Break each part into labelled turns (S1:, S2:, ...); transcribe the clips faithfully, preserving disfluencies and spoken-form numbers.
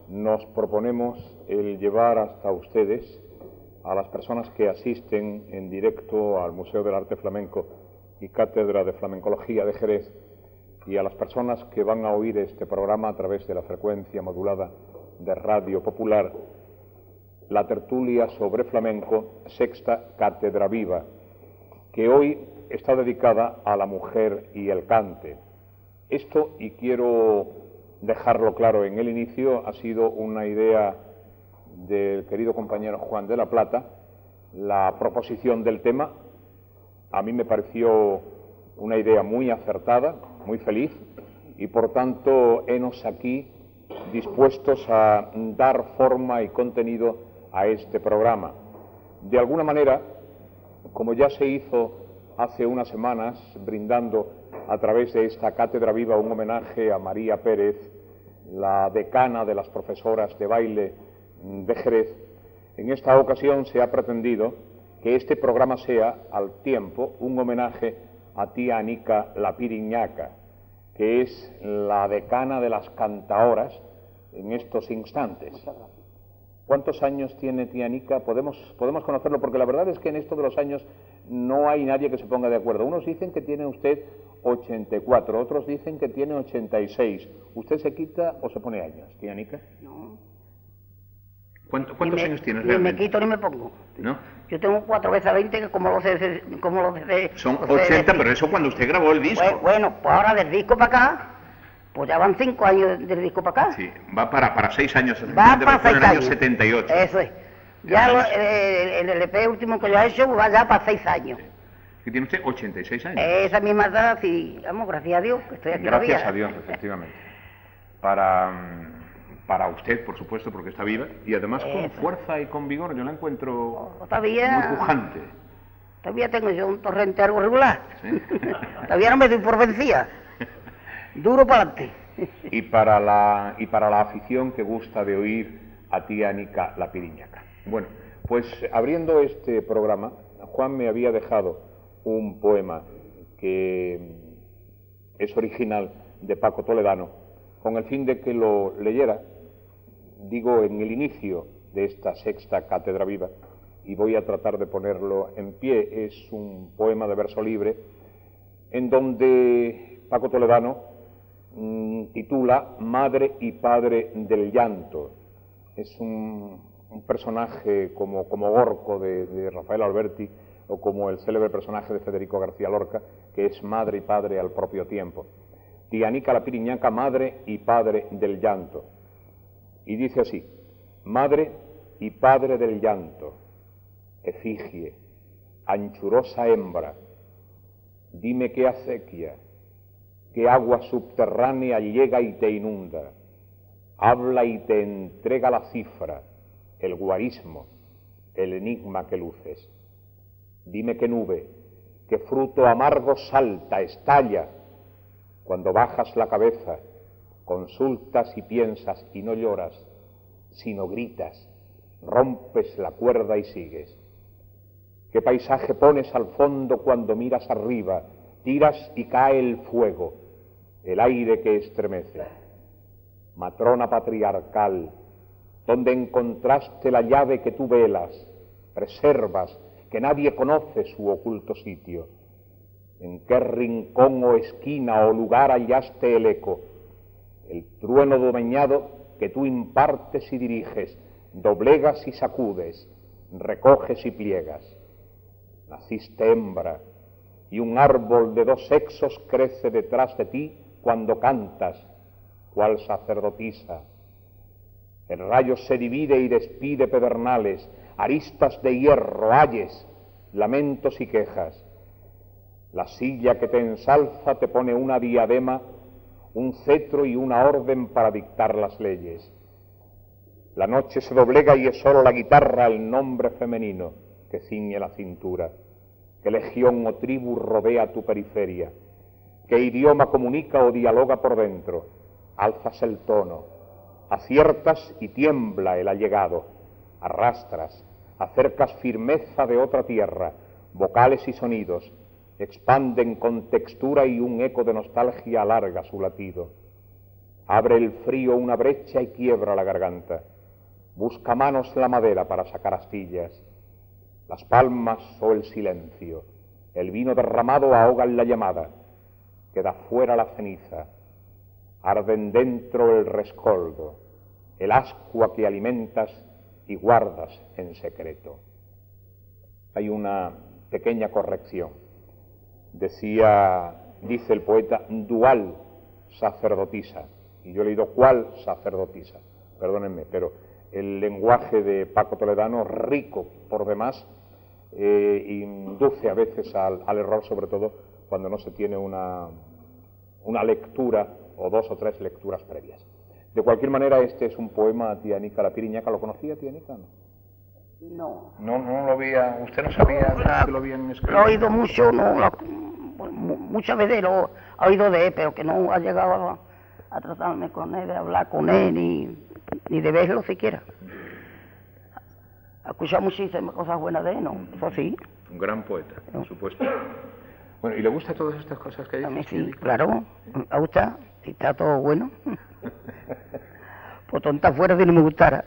S1: nos proponemos el llevar hasta ustedes, a las personas que asisten en directo al Museo del Arte Flamenco y Cátedra de Flamencología de Jerez, y a las personas que van a oír este programa a través de la frecuencia modulada de Radio Popular, la tertulia sobre flamenco, Sexta Cátedra Viva, que hoy está dedicada a la mujer y el cante. Esto, y quiero dejarlo claro en el inicio, ha sido una idea del querido compañero Juan de la Plata. La proposición del tema a mí me pareció una idea muy acertada, muy feliz, y por tanto henos aquí dispuestos a dar forma y contenido a este programa. De alguna manera, como ya se hizo hace unas semanas, brindando a través de esta Cátedra Viva un homenaje a María Pérez, la decana de las profesoras de baile de Jerez, en esta ocasión se ha pretendido que este programa sea al tiempo un homenaje a tía Anica La Piriñaca, que es la decana de las cantaoras en estos instantes. ¿Cuántos años tiene tía Anica? Podemos, podemos conocerlo, porque la verdad es que en esto de los años no hay nadie que se ponga de acuerdo. Unos dicen que tiene usted ochenta y cuatro, otros dicen que tiene ochenta y seis. ¿Usted se quita o se pone años, tía Anica?
S2: No.
S1: ¿Cuánto, ¿Cuántos
S2: me,
S1: años tienes
S2: ni
S1: realmente?
S2: me quito ni me pongo.
S1: ¿No?
S2: Yo tengo cuatro veces veinte, que como los de... Como los de
S1: Son
S2: los
S1: ochenta,
S2: de,
S1: pero eso cuando usted grabó el disco.
S2: Pues, bueno, pues ahora del disco para acá, pues ya van cinco años del disco para acá.
S1: Sí, va para, para seis años.
S2: Va para
S1: fue en
S2: seis
S1: el año
S2: años.
S1: setenta y ocho.
S2: Eso es. Ya lo, el, el L P último que yo he hecho va ya para seis años.
S1: Sí. ¿Que tiene usted ochenta y seis años?
S2: Esa misma edad, sí, vamos, gracias a Dios, que estoy aquí
S1: Gracias
S2: todavía.
S1: a Dios, efectivamente. Para, para usted, por supuesto, porque está viva, y además con
S2: Eso.
S1: fuerza y con vigor. Yo la encuentro
S2: Todavía,
S1: muy pujante.
S2: todavía tengo yo un torrente algo regular.
S1: ¿Sí?
S2: Todavía no me doy por vencida. Duro para adelante.
S1: Y para la y para la afición que gusta de oír a tía Anica La Piriñaca. Bueno, pues abriendo este programa, Juan me había dejado un poema que es original de Paco Toledano, con el fin de que lo leyera, digo, en el inicio de esta Sexta Cátedra Viva, y voy a tratar de ponerlo en pie. Es un poema de verso libre, en donde Paco Toledano mmm, titula Madre y Padre del Llanto. Es un, un personaje como, como Gorco de, de Rafael Alberti, o como el célebre personaje de Federico García Lorca, que es madre y padre al propio tiempo. Tía Anica La Piriñaca, madre y padre del llanto. Y dice así: madre y padre del llanto, efigie, anchurosa hembra, dime qué acequia, qué agua subterránea llega y te inunda, habla y te entrega la cifra, el guarismo, el enigma que luces. Dime qué nube, qué fruto amargo salta, estalla, cuando bajas la cabeza, consultas y piensas y no lloras, sino gritas, rompes la cuerda y sigues. Qué paisaje pones al fondo cuando miras arriba, tiras y cae el fuego, el aire que estremece. Matrona patriarcal, donde encontraste la llave que tú velas, preservas, que nadie conoce su oculto sitio. ¿En qué rincón o esquina o lugar hallaste el eco? El trueno domeñado que tú impartes y diriges, doblegas y sacudes, recoges y pliegas. Naciste hembra, y un árbol de dos sexos crece detrás de ti cuando cantas, cual sacerdotisa. El rayo se divide y despide pedernales, aristas de hierro, ayes, lamentos y quejas. La silla que te ensalza te pone una diadema, un cetro y una orden para dictar las leyes. La noche se doblega y es solo la guitarra el nombre femenino que ciñe la cintura. ¿Qué legión o tribu rodea tu periferia? ¿Qué idioma comunica o dialoga por dentro? Alzas el tono, aciertas y tiembla el allegado, arrastras, acercas firmeza de otra tierra, vocales y sonidos, expanden con textura y un eco de nostalgia alarga su latido. Abre el frío una brecha y quiebra la garganta. Busca manos la madera para sacar astillas. Las palmas o el silencio. El vino derramado ahogan la llamada. Queda fuera la ceniza. Arden dentro el rescoldo, el ascua que alimentas y guardas en secreto. Hay una pequeña corrección. Decía, dice el poeta, dual sacerdotisa, y yo he leído cuál sacerdotisa, perdónenme, pero el lenguaje de Paco Toledano, rico por demás, eh, induce a veces al, al error, sobre todo cuando no se tiene una, una lectura o dos o tres lecturas previas. De cualquier manera, este es un poema, tía Anica la Piriñaca. ¿Lo conocía, tía Anica? No.
S2: No.
S1: No, no lo había, usted no sabía
S2: La,
S1: que lo habían escrito.
S2: Lo he oído mucho, no, la, muchas veces lo he oído de él, pero que no ha llegado a, a tratarme con él, de hablar con él, ni, ni de verlo siquiera. He escuchado muchísimas cosas buenas de él, ¿no? Eso sí.
S1: Un gran poeta, por supuesto. Bueno, ¿y le gustan todas estas cosas que dice?
S2: A mí sí, claro, me gusta, si está todo bueno. Por tonta fuera si no me gustara.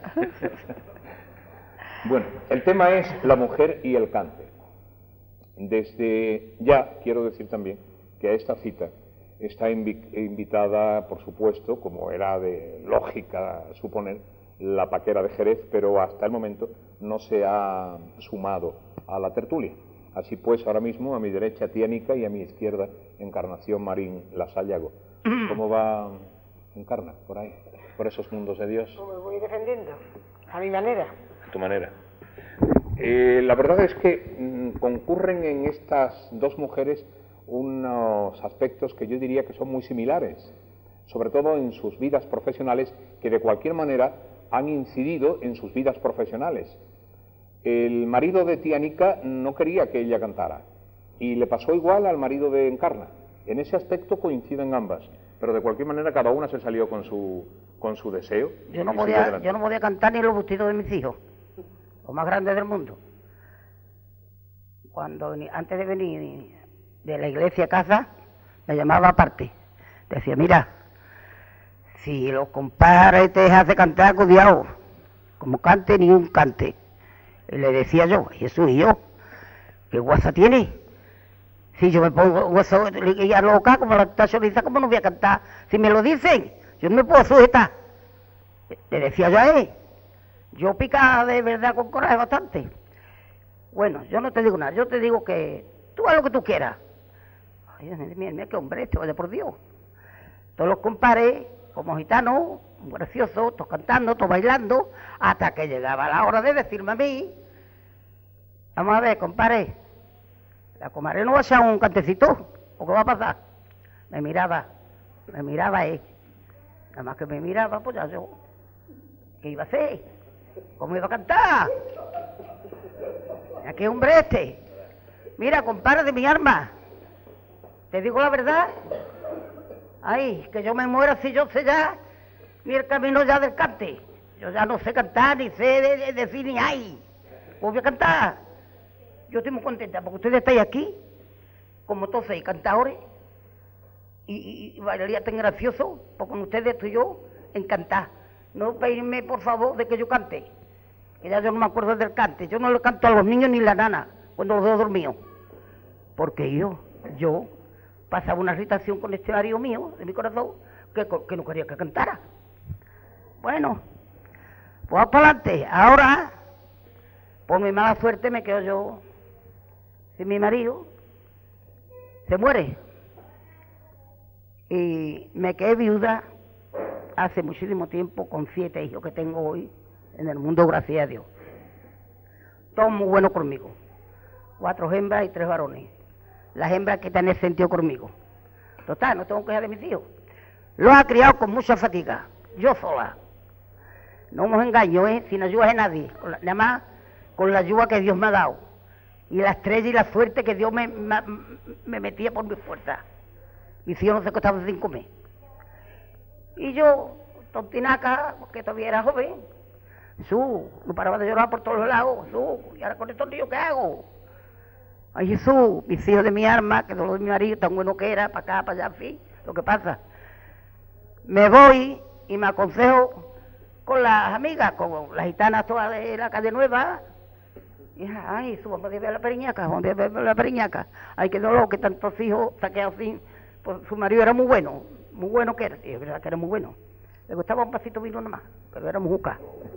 S1: Bueno, el tema es la mujer y el cante. Desde ya quiero decir también que a esta cita está invi invitada, por supuesto, como era de lógica suponer, la Paquera de Jerez, pero hasta el momento no se ha sumado a la tertulia. Así pues, ahora mismo a mi derecha tía Anica y a mi izquierda Encarnación Marín Lasallago. ¿Cómo va Encarna por ahí, por esos mundos de Dios?
S3: Pues me voy defendiendo, a mi manera.
S1: A tu manera. Eh, la verdad es que mmm, concurren en estas dos mujeres unos aspectos que yo diría que son muy similares, sobre todo en sus vidas profesionales, que de cualquier manera han incidido en sus vidas profesionales. El marido de tía Anica no quería que ella cantara, y le pasó igual al marido de Encarna. En ese aspecto coinciden ambas, pero de cualquier manera cada una se salió con su, con su deseo.
S2: Yo no, podía, yo no podía cantar ni los vestidos de mis hijos, los más grandes del mundo. Cuando antes de venir de la iglesia a casa, me llamaba aparte. Decía, mira, si los compadres te hace cantar, cuidado, como cante ni un cante. Y le decía yo, Jesús, ¿y yo? ¿Qué guasa tiene? Si yo me pongo guasa ya loca, como la tachoriza, ¿cómo no voy a cantar? Si me lo dicen, yo no me puedo sujetar. Le decía yo a él. Yo picaba de verdad con coraje bastante. Bueno, yo no te digo nada, yo te digo que tú haz lo que tú quieras. Ay, mira, mira qué hombre este, vaya por Dios. Todos los compadres, como gitanos, graciosos, todos cantando, todos bailando, hasta que llegaba la hora de decirme a mí, vamos a ver, compadre, la comadre no va a echar un cantecito, ¿o qué va a pasar? Me miraba, me miraba él, nada más que me miraba, pues ya yo, ¿qué iba a hacer? ¿Cómo iba a cantar? ¿A qué hombre este? Mira, compadre de mi alma, te digo la verdad, ay, que yo me muera si yo sé ya ni el camino ya del cante. Yo ya no sé cantar, ni sé de, de, decir ni ay. Pues voy a cantar. Yo estoy muy contenta porque ustedes estáis aquí, como todos seis cantadores, y, y, y bailaría tan gracioso, porque con ustedes estoy yo en cantar. No pedirme, por favor, de que yo cante, que ya yo no me acuerdo del cante. Yo no le canto a los niños ni la nana cuando los veo dormidos, porque yo, yo, pasaba una irritación con este marido mío, de mi corazón, que, que no quería que cantara. Bueno, pues para adelante. Ahora, por mi mala suerte, me quedo yo sin mi marido. Se muere. Y me quedé viuda hace muchísimo tiempo con siete hijos que tengo hoy en el mundo, gracias a Dios. Todos muy buenos conmigo. Cuatro hembras y tres varones. Las hembras que están en ese sentido conmigo. Total, no tengo queja de mis hijos. Los ha criado con mucha fatiga, yo sola. No me engaño, ¿eh? Sin ayuda de nadie, la, nada más con la ayuda que Dios me ha dado. Y la estrella y la suerte que Dios me, me, me metía por mi fuerza. Mis hijos no se costaban sin comer. Y yo, tontinaca, porque todavía era joven, Jesús, no paraba de llorar por todos los lados, Jesús, y ahora con estos niños, ¿qué hago? Ay, Jesús, mis hijos de mi alma, que no lo de mi marido, tan bueno que era, para acá, para allá, en fin, lo que pasa. me voy y me aconsejo con las amigas, con las gitanas todas de la calle Nueva. Y, ay, eso, vamos a ver la periñaca, vamos a ver la periñaca. Ay, qué dolor, que tantos hijos saqueados así. Pues su marido era muy bueno, muy bueno que era, sí, es verdad que era muy bueno. Le gustaba un vasito de vino nada más, pero era mujuca.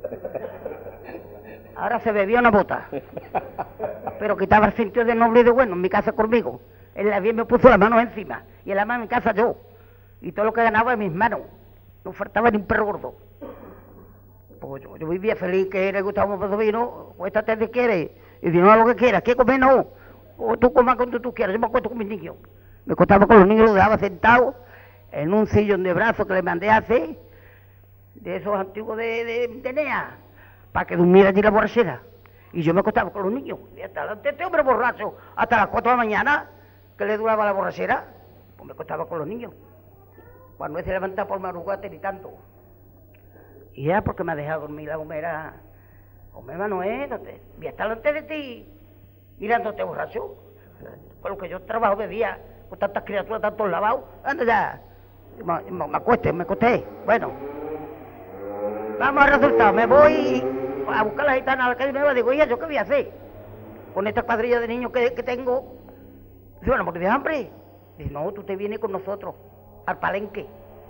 S2: Ahora se bebía una bota, pero quitaba el sentido de noble y de bueno en mi casa conmigo. Él la bien me puso las manos encima, y el ama en mi casa yo. Y todo lo que ganaba en mis manos, no faltaba ni un perro gordo. Pues yo, yo vivía feliz, que le gustaba un vaso de vino, cuéstate si quieres, y si no lo que quieras, ¿qué comer no? O tú comas cuando tú quieras, yo me acuesto con mis niños. Me acostaba con los niños, los dejaba sentados en un sillón de brazos que le mandé a hacer, de esos antiguos de, de, de Nea, para que durmiera allí la borrachera. Y yo me acostaba con los niños, y hasta delante este hombre borracho, hasta las cuatro de la mañana, que le duraba la borrachera, pues me acostaba con los niños. Cuando él se levantaba por madrugada gritando. Y ya porque me ha dejado dormir la gomera, hombre Manuel, no te, voy a estar delante de ti, mirándote borracho, por lo que yo trabajo de día, con tantas criaturas, tantos lavados, anda ya, me, me, me acuesté, me acosté, bueno. Vamos al resultado, me voy a buscar a la gitana a la calle Nueva, digo, oye, ¿yo qué voy a hacer? Con esta cuadrilla de niños que, que tengo, dice, bueno, ¿por qué de hambre? Dice, no, tú te vienes con nosotros, al Palenque.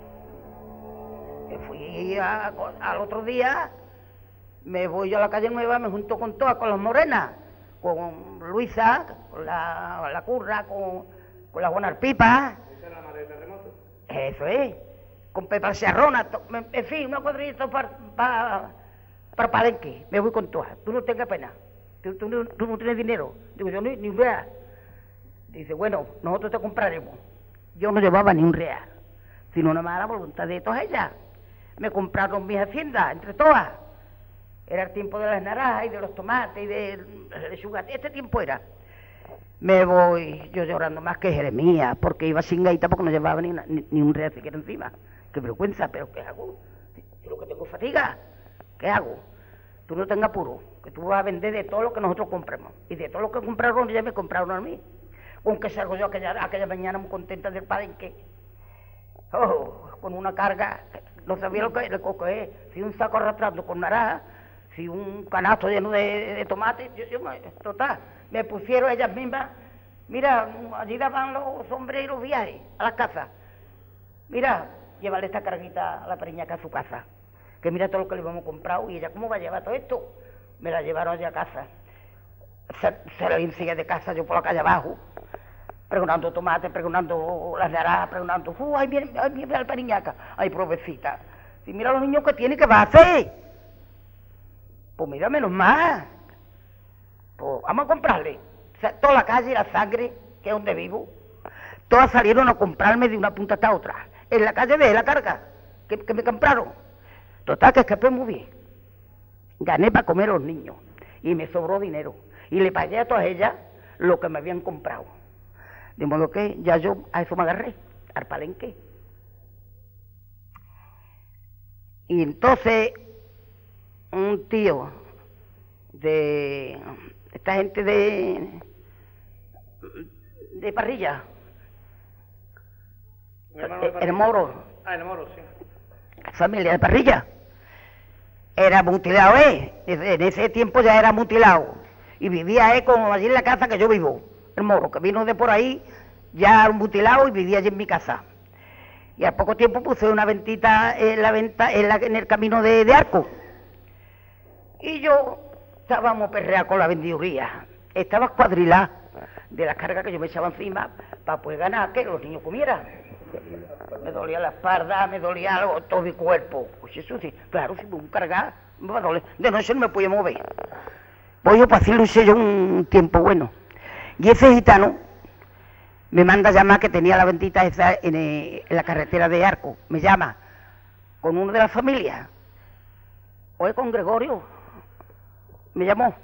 S2: Me fui a, a, al otro día, me voy yo a la calle Nueva, me junto con todas, con las morenas, con Luisa, con la, la Curra, con, con la Juana Arpipa.
S4: ¿Esa es la madre de terremoto?
S2: Eso es, con Pepa Serrona, en fin, una cuadrilla para pa, pa Palenque, me voy con todas, tú no tengas pena, tú, tú, tú, tú no tienes dinero, digo yo ni, ni un real. Dice, bueno, nosotros te compraremos. Yo no llevaba ni un real, sino nada más la voluntad de todas ellas. Me compraron mis haciendas, entre todas. Era el tiempo de las naranjas y de los tomates y de lechuga, este tiempo era. Me voy yo llorando más que Jeremías, porque iba sin gaita porque no llevaba ni, una, ni, ni un real siquiera encima. Qué vergüenza, pero ¿qué hago? Yo lo que tengo fatiga, ¿qué hago? Tú no tengas apuro, que tú vas a vender de todo lo que nosotros compremos. Y de todo lo que compraron, ya me compraron a mí. Con que salgo yo aquella, aquella mañana muy contenta del Palenque. Oh, con una carga, no sabía lo que le coge, si un saco arrastrando con naranja, si un canasto lleno de, de tomate, yo, yo me, total, me pusieron ellas mismas, mira, allí daban los hombres y los viajes a las casas, mira, llévale esta carguita a la periñaca a su casa, que mira todo lo que le hemos comprado, y ella, ¿cómo va a llevar todo esto? Me la llevaron allá a casa, se, se la enseguida de casa, yo por la calle abajo, preguntando tomate, preguntando las naranjas, preguntando, uh, ahí viene, ahí viene la periñaca, ay, provecita, si mira los niños que tiene, ¿qué va a hacer? Pues mira, menos mal, pues vamos a comprarle, o sea, toda la calle, la sangre, que es donde vivo, todas salieron a comprarme de una punta hasta otra, en la calle de la carga, que, que me compraron, total, que escapé muy bien, gané para comer a los niños, y me sobró dinero, y le pagué a todas ellas lo que me habían comprado. De modo que ya yo a eso me agarré, al Palenque. Y entonces un tío de esta gente de de Parrilla, el, el Moro,
S4: ah, el Moro, sí,
S2: familia de Parrilla, era mutilado, ¿eh? En ese tiempo ya era mutilado y vivía eh, como allí en la casa que yo vivo. El Moro, que vino de por ahí, ya mutilado y vivía allí en mi casa. Y al poco tiempo puse una ventita en la venta, en, la, en el camino de, de Arco. Y yo estábamos perreados con la vendiduría. Estaba cuadrilada de las cargas que yo me echaba encima para poder ganar que los niños comieran. Me dolía la espalda, me dolía algo, todo mi cuerpo. Pues eso sí, claro, si me voy a cargar, me va a doler. De noche no me podía mover. Pues yo, para así lo hice yo un tiempo bueno. Y ese gitano me manda a llamar, que tenía la ventita esa en, en la carretera de Arco, me llama con uno de la familia, oye, con Gregorio, me llamó,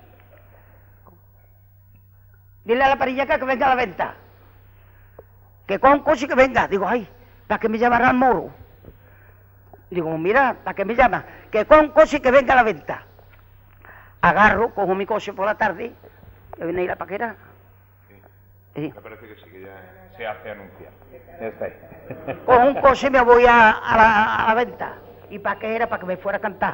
S2: dile a la periñaca que venga a la venta, que con un coche que venga. Digo, ay, ¿para qué me llamará el Moro? Digo, mira, ¿para qué me llama? Que con un coche que venga a la venta. Agarro, cojo mi coche por la tarde, que viene ahí la paquera. Sí.
S1: Me parece que sí, que ya se hace anunciar. Ya está ahí.
S2: Con un coche me voy a, a, la, a la venta. ¿Y para qué era? Para que me fuera a cantar.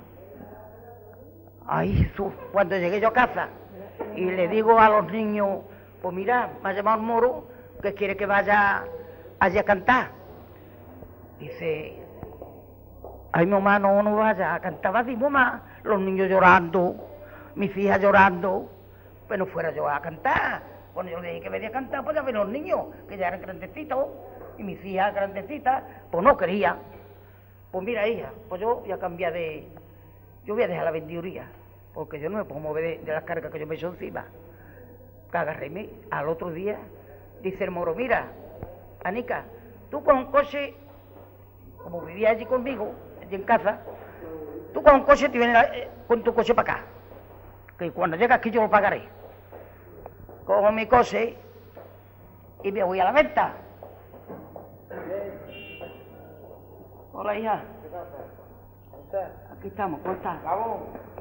S2: Ay, Jesús, cuando llegué yo a casa y le digo a los niños, pues mira, me ha llamado el moro que quiere que vaya allí a cantar. Dice, ay, mamá, no, no vaya a cantar así, mamá. Los niños llorando, mis hijas llorando, pues no fuera yo a cantar. Cuando yo le dije que venía a cantar, pues ya ven los niños, que ya eran grandecitos, y mis hijas grandecitas, pues no quería. Pues mira, hija, pues yo voy a cambiar de... Yo voy a dejar la vendiduría, porque yo no me puedo mover de, de las cargas que yo me echo encima. Que agarréme. Al otro día, dice el moro, mira, Anica, tú con un coche, como vivía allí conmigo, allí en casa, tú con un coche te vienes eh, con tu coche para acá, que cuando llegas aquí yo lo pagaré. Cojo mi coche y me voy a la venta. Hola, hija.
S3: ¿Qué pasa?
S2: Aquí estamos, ¿cómo estás?
S3: Vamos.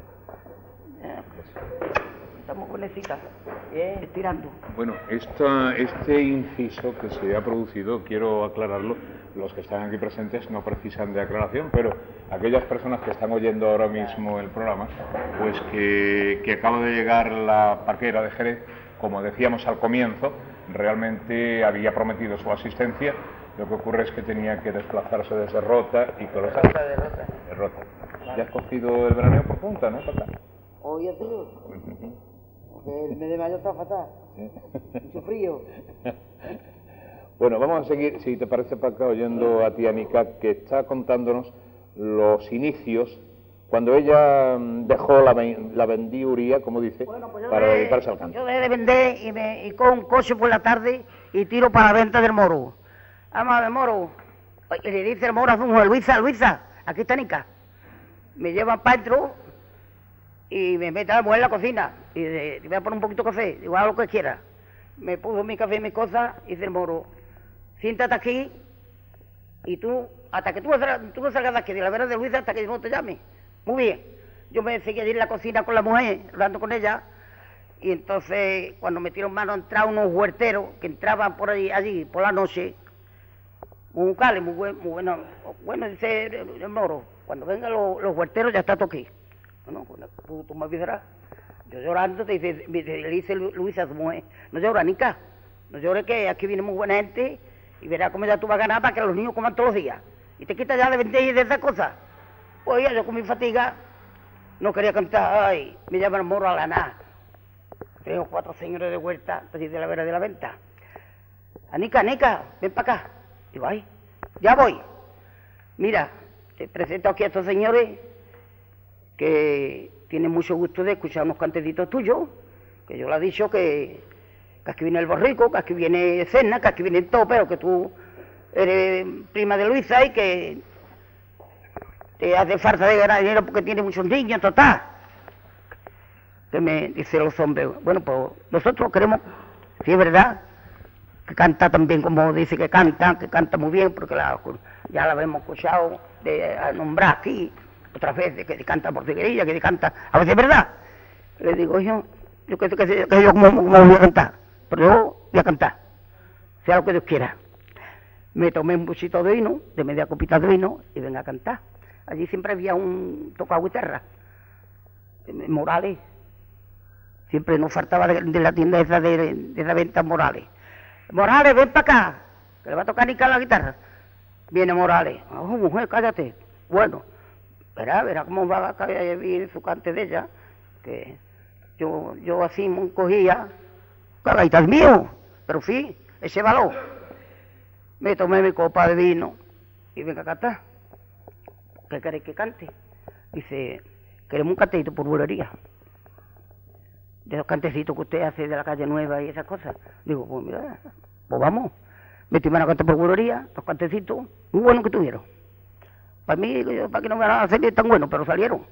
S2: Eh, Estamos con necesitas,
S3: Bien.
S2: estirando.
S1: Bueno, esta, este inciso que se ha producido, quiero aclararlo, los que están aquí presentes no precisan de aclaración, pero aquellas personas que están oyendo ahora mismo el programa, pues que, que acaba de llegar la parquera de Jerez, como decíamos al comienzo, realmente había prometido su asistencia, lo que ocurre es que tenía que desplazarse desde Rota y Colosal.
S3: Rota de rota.
S1: De Rota. Ya has cogido el veraneo por punta, ¿no, papá?
S3: Hoy ha sido. Porque el mes de mayo está fatal.
S1: Sí.
S3: Mucho frío.
S1: Bueno, vamos a seguir, si te parece, Paca, oyendo a tía Anica, que está contándonos los inicios, cuando ella mm, dejó la, la vendiduría, como dice,
S2: Bueno, pues yo
S1: para
S2: de-
S1: dedicarse al canto.
S2: Yo dejé de vender y, me, y cojo un coche por la tarde y tiro para la venta del moro. Vamos a ver, moro. Y le dice el moro a su mujer, Luisa, Luisa, aquí está Nica. Me llevan para adentro y me mete a la mujer en la cocina. Y le voy a poner un poquito de café, digo, haz lo que quiera. Me puso mi café y mis cosas y dice el moro, siéntate aquí y tú, hasta que tú, no salgas- tú no salgas de aquí, de la vera de Luisa, hasta que yo no te llame. Muy bien. Yo me seguí allí en la cocina con la mujer, hablando con ella, y entonces cuando metieron mano entraron unos huerteros que entraban por allí, allí por la noche, muy cales, muy, buen, muy bueno. Bueno, dice el, el moro, cuando vengan los, los huerteros ya está todo aquí. Bueno, pues, tú, tú me avisarás. Yo llorando, te dice, me- le dice Lu- Luisa a su mujer, no llora, Nica, no llores que aquí viene muy buena gente y verás cómo ya tú vas a ganar para que los niños coman todos los días. Y te quitas ya de vender y de esas cosas. Pues ya yo con mi fatiga no quería cantar, ay, me llaman el moro a la nada. Tres o cuatro señores de huerta, así de la vera de la venta. Anica, Anica, ven para acá. Digo, ay, ya voy. Mira, te presento aquí a estos señores que tienen mucho gusto de escuchar unos cantecitos tuyos, que yo le he dicho que, que aquí viene el borrico, que aquí viene Cena, que aquí viene todo, pero que tú eres prima de Luisa y que te hace falta de ganar dinero porque tiene muchos niños, total. Que me dice los hombres, bueno, pues nosotros queremos, si es verdad, que canta también como dice que canta, que canta muy bien, porque la, ya la hemos escuchado de a nombrar aquí otras veces, que canta portuguerilla, que canta, a veces es verdad. Le digo yo, yo que, que, que, que yo como, como voy a cantar, pero yo voy a cantar, sea lo que Dios quiera. Me tomé un buchito de vino, de media copita de vino, y venga a cantar. Allí siempre había un tocado guitarra, Morales. Siempre nos faltaba de, de la tienda esa de, de la venta Morales. Morales, ven para acá, que le va a tocar Nica la guitarra. Viene Morales. Oh, mujer, cállate. Bueno, verá, verá cómo va a caer su cante de ella, que yo, yo así me cogía, cagaita es mío, pero sí, ese valor. Me tomé mi copa de vino y venga a cantar. ¿Qué queréis que cante? Dice, queremos un cantecito por bulería. De los cantecitos que usted hace de la calle Nueva y esas cosas. Digo, pues mira, pues vamos. Me tuvieron a cantar por bulería, los cantecitos, muy buenos que tuvieron. Para mí, para que no me van a salir tan buenos, pero salieron.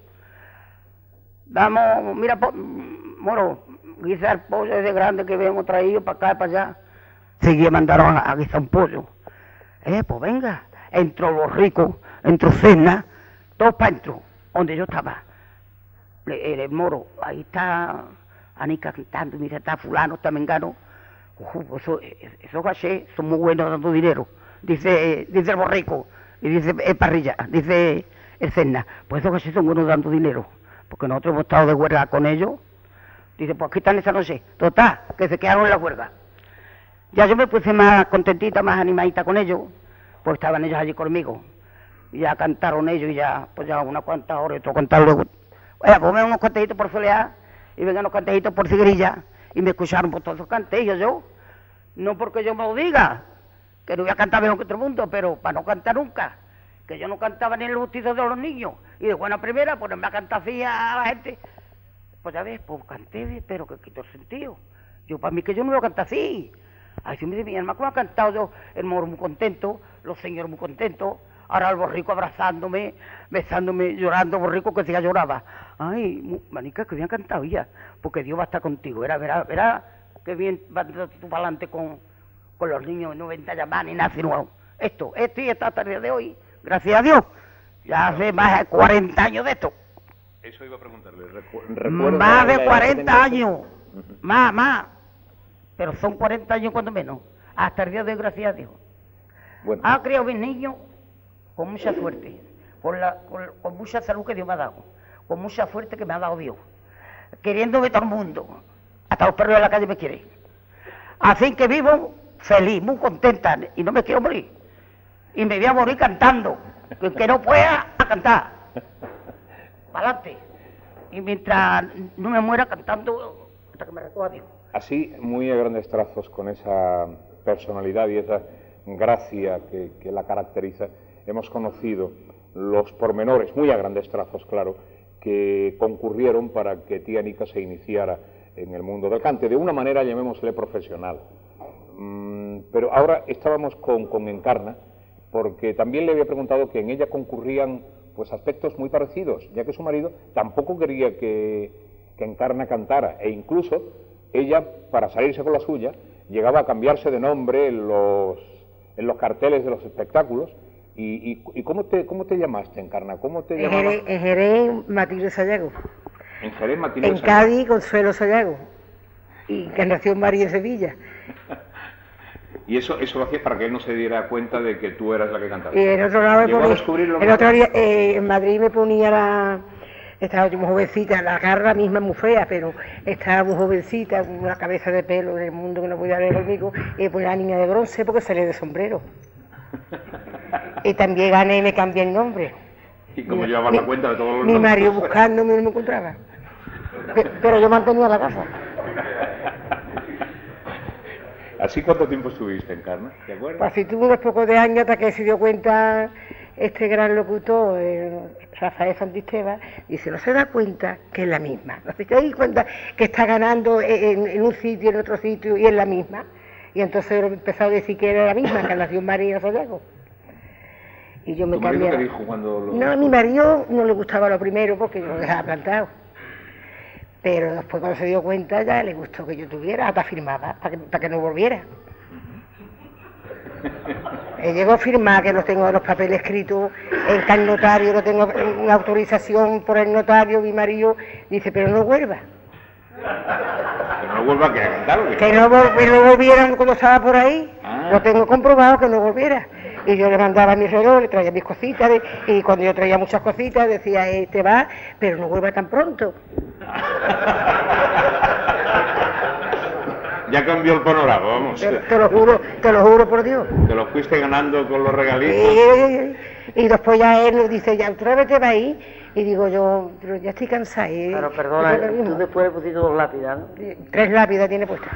S2: Vamos, mira, po, moro, guisar pollo ese grande que hemos traído para acá y para allá. Seguía mandaron a, a guisar un pollo. Eh, pues venga, entró los ricos, entró Cena, todos para adentro, donde yo estaba. El, el moro, ahí está Anica cantando, mira, está fulano, está mengano, Uh, eso, esos gachés son muy buenos dando dinero, dice, dice el borrico, y dice el parrilla, dice el Cerna. Pues esos gachés son buenos dando dinero, porque nosotros hemos estado de huelga con ellos. Dice, pues aquí están esa noche, total, que se quedaron en la huelga. Ya yo me puse más contentita, más animadita con ellos, pues estaban ellos allí conmigo. Y ya cantaron ellos y ya, pues ya unas cuantas horas, otro cantar luego. Oye, pues ven unos cantejitos por soleá y vengan unos cantejitos por cigrilla. Y me escucharon por todos esos cantejos yo. No porque yo me lo diga, que no voy a cantar mejor que todo el mundo, pero para no cantar nunca. Que yo no cantaba ni en los bautizos de los niños. Y de buena primera, pues me a cantar así a la gente. Pues ya ves, pues canté, pero que quitó el sentido. Yo, para mí que yo no voy a cantar así. Así me dice mi hermano, ha cantado yo, el moro muy contento, los señores muy contentos. Ahora el borrico abrazándome, besándome, llorando, borrico que se ya lloraba. Ay, manica, que bien cantado ya, porque Dios va a estar contigo. Verá, verá, verá, que bien vas tú para adelante con, con los niños, no venta llamar ni nada, sino esto, esto y esta tarde de hoy, gracias a Dios, ya hace más de cuarenta años de esto.
S1: Eso iba a preguntarle. Recu
S2: más de cuarenta años, uh-huh. más, más, pero son cuarenta años cuando menos, hasta el día de hoy, gracias a Dios. Bueno. Ha criado mis niños con mucha suerte, con, la, con, con mucha salud que Dios me ha dado, con mucha suerte que me ha dado Dios, queriéndome todo el mundo, hasta los perros de la calle me quieren. Así que vivo feliz, muy contenta, y no me quiero morir. Y me voy a morir cantando, que, que no pueda a cantar. Para adelante. Y mientras no me muera cantando, hasta que me recoja Dios.
S1: Así, muy a grandes trazos, con esa personalidad y esa gracia que, que la caracteriza, hemos conocido los pormenores, muy a grandes trazos, claro, que concurrieron para que tía Anica se iniciara en el mundo del cante, de una manera, llamémosle, profesional. Mm, pero ahora estábamos con, con Encarna, porque también le había preguntado que en ella concurrían pues aspectos muy parecidos, ya que su marido tampoco quería que, que Encarna cantara, e incluso ella, para salirse con la suya, llegaba a cambiarse de nombre en los, en los carteles de los espectáculos. ¿Y, y, y cómo, te, cómo te llamaste, Encarna? ¿Cómo te
S5: en Jerez, en Jerez, Matilde Sayago.
S1: En Jerez, Matilde
S5: En
S1: Sayago.
S5: Cádiz, Consuelo Sayago. Y Encarnación María en Sevilla.
S1: Y eso, eso lo hacías para que él no se diera cuenta de que tú eras la que cantaba.
S5: Y en otro lado,
S1: ¿Llegó a descubrirlo?
S5: El otro día, eh, en Madrid me ponía la... Estaba yo muy jovencita, la garra misma muy fea, pero estaba muy jovencita, con una cabeza de pelo en el mundo que no podía ver conmigo, y pues la niña de bronce porque salía de sombrero. Y también gané y me cambié el nombre.
S1: ¿Y cómo llevabas la cuenta de todos los
S5: Mi
S1: nombres?
S5: marido buscándome no me encontraba. Pero yo mantenía la casa.
S1: ¿Así cuánto tiempo estuviste, Encarna? ¿Te acuerdas?
S5: Pues así tuve unos pocos de años hasta que se dio cuenta este gran locutor, eh, Rafael Santisteban, dice, no se da cuenta que es la misma. No se da cuenta que está ganando en, en un sitio, en otro sitio y es la misma. Y entonces empezó a decir que era la misma, Encarnación María Sayago. Y yo me
S1: ¿Tu marido
S5: cambié.
S1: qué dijo cuando lo...
S5: No, a mi marido no le gustaba lo primero porque yo lo dejaba plantado. Pero después cuando se dio cuenta ya le gustó que yo tuviera, hasta firmaba, para que, para que no volviera. Él llegó a firmar, que no tengo los papeles escritos en el notario, no tengo una autorización por el notario, mi marido dice, pero no vuelva.
S1: ¿Pero no vuelva a cantar o qué?
S5: Que no, vol que no volviera cuando estaba por ahí,
S1: Ah.
S5: lo tengo comprobado que no volviera. Y yo le mandaba mi reloj, le traía mis cositas, de, y cuando yo traía muchas cositas decía, eh, te va, pero no vuelva tan pronto.
S1: Ya cambió el panorama, vamos.
S5: Te, te lo juro, te lo juro por Dios.
S1: Te lo fuiste ganando con los regalitos.
S5: Y, y después ya él nos dice, ya otra vez te va a ir. Y digo yo, pero ya estoy cansada. ¿eh?
S2: Pero perdona, tú después le pusiste dos lápidas, ¿no?
S5: Tres lápidas tiene puestas.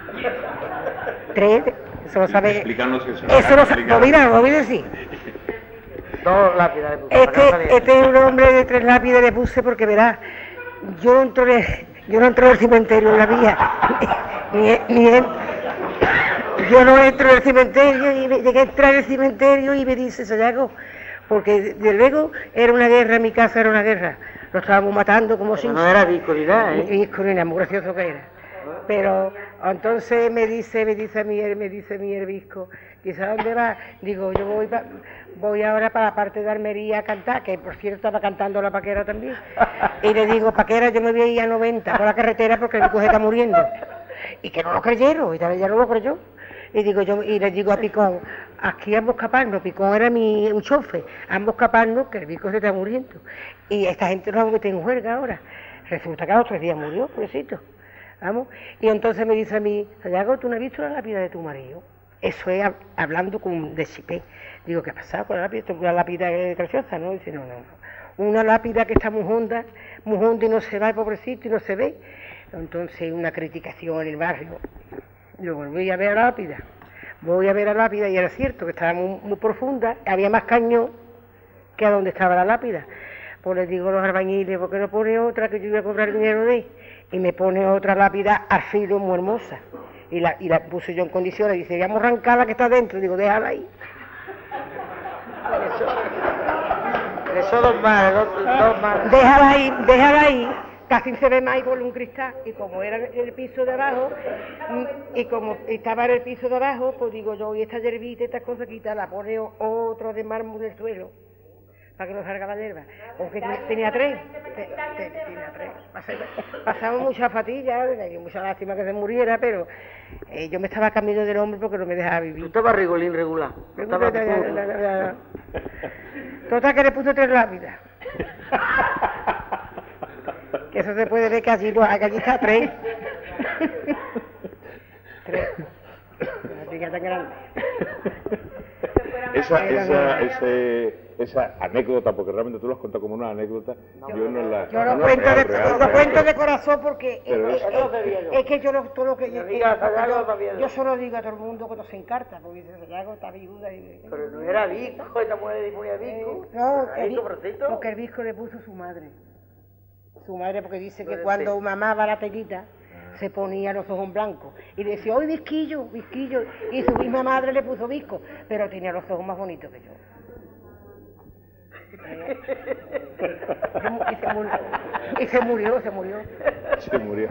S5: Tres, eso lo sabe.
S1: Explícanos eso.
S5: Eso lo sabe. Mira, lo voy a decir.
S2: Dos lápidas le puse.
S5: Este, este es un hombre de tres lápidas le puse porque verás, yo no entro en, yo no entro en el cementerio en la vía. Ni, ni en, yo no entro en el cementerio y me, llegué a entrar en el cementerio y me dice, Sayago, porque de luego era una guerra, en mi casa era una guerra. Lo estábamos matando como si...
S2: No era discordia, ¿eh?
S5: Discordia, muy gracioso que era. Pero entonces me dice, me dice a mí, me dice mi herbisco, dice, ¿a dónde va? Digo, yo voy pa, voy ahora para la parte de Almería a cantar, que por cierto estaba cantando la Paquera también. Y le digo, Paquera, yo me voy a ir a noventa por la carretera porque el coge está muriendo. y que no lo creyeron, y tal vez ya no lo creyó. Y digo yo, y le digo a Picón, aquí ambos caparnos, Picón era mi un chofe, ambos caparnos, que el bico se está muriendo. Y esta gente nos va a meter en huelga ahora. Resulta que a los tres días murió, pobrecito. Vamos. Y entonces me dice a mí, Sayago, ¿tú no has visto la lápida de tu marido? Eso es hablando con de chipé. Digo, ¿qué ha pasado con la lápida? Esto es una lápida graciosa, ¿no? Dice, no, no, no. Una lápida que está muy honda, muy honda y no se va, pobrecito, y no se ve. Entonces, una criticación en el barrio. Yo volví a ver a la lápida, voy a ver a la lápida y era cierto que estaba muy, muy profunda, había más cañón que a donde estaba la lápida. Pues les digo a los albañiles, ¿por qué no pone otra que yo voy a cobrar dinero de? Y me pone otra lápida al filo muy hermosa. Y la, y la puse yo en condiciones, y dice, vamos a arrancar la que está dentro, digo, déjala ahí. Eso, eso dos manos, dos, dos manos. Déjala ahí, déjala ahí. Casi se ve más y por un cristal, y como era el piso de abajo, y como estaba en el piso de abajo, pues digo yo, y esta hierbita, estas cosas, quita, la pone otro de mármol del suelo, para que no salga la hierba. Porque tenía tres, tenía tres. Pasamos muchas fatillas, mucha lástima que se muriera, pero eh, yo me estaba cambiando del hombre porque no me dejaba vivir.
S3: Tú estabas rigolín regular.
S5: Total que le puse tres lápidas. Que eso se puede ver que allí, no, que allí está tres. Tres. Una tigre tan grande.
S1: Esa, esa, ese, esa anécdota, porque realmente tú lo has contado como una anécdota, no, yo no la...
S5: Yo lo
S1: no
S5: cuento,
S1: real,
S5: de,
S1: real,
S5: lo
S1: real,
S5: cuento
S1: real.
S5: de corazón porque es,
S1: Pero
S5: es,
S1: es-
S5: es, es que yo lo, todo lo que yo,
S3: diga, Sayago,
S5: yo, yo solo digo a todo el mundo cuando se encarta, porque dice, Sayago está viuda y...
S3: Pero no era Vico, esta mujer muy a Vico.
S5: No,
S3: Ahí,
S5: el, vi-
S3: pobrecito.
S5: porque el visco le puso su madre. Su madre, porque dice que
S3: Puede
S5: cuando
S3: ser.
S5: mamaba la telita, se ponía los ojos en blanco. Y decía, hoy visquillo, visquillo. Y su misma madre le puso visco, pero tenía los ojos más bonitos que yo. Y se murió, y se murió, se murió.
S1: Se murió.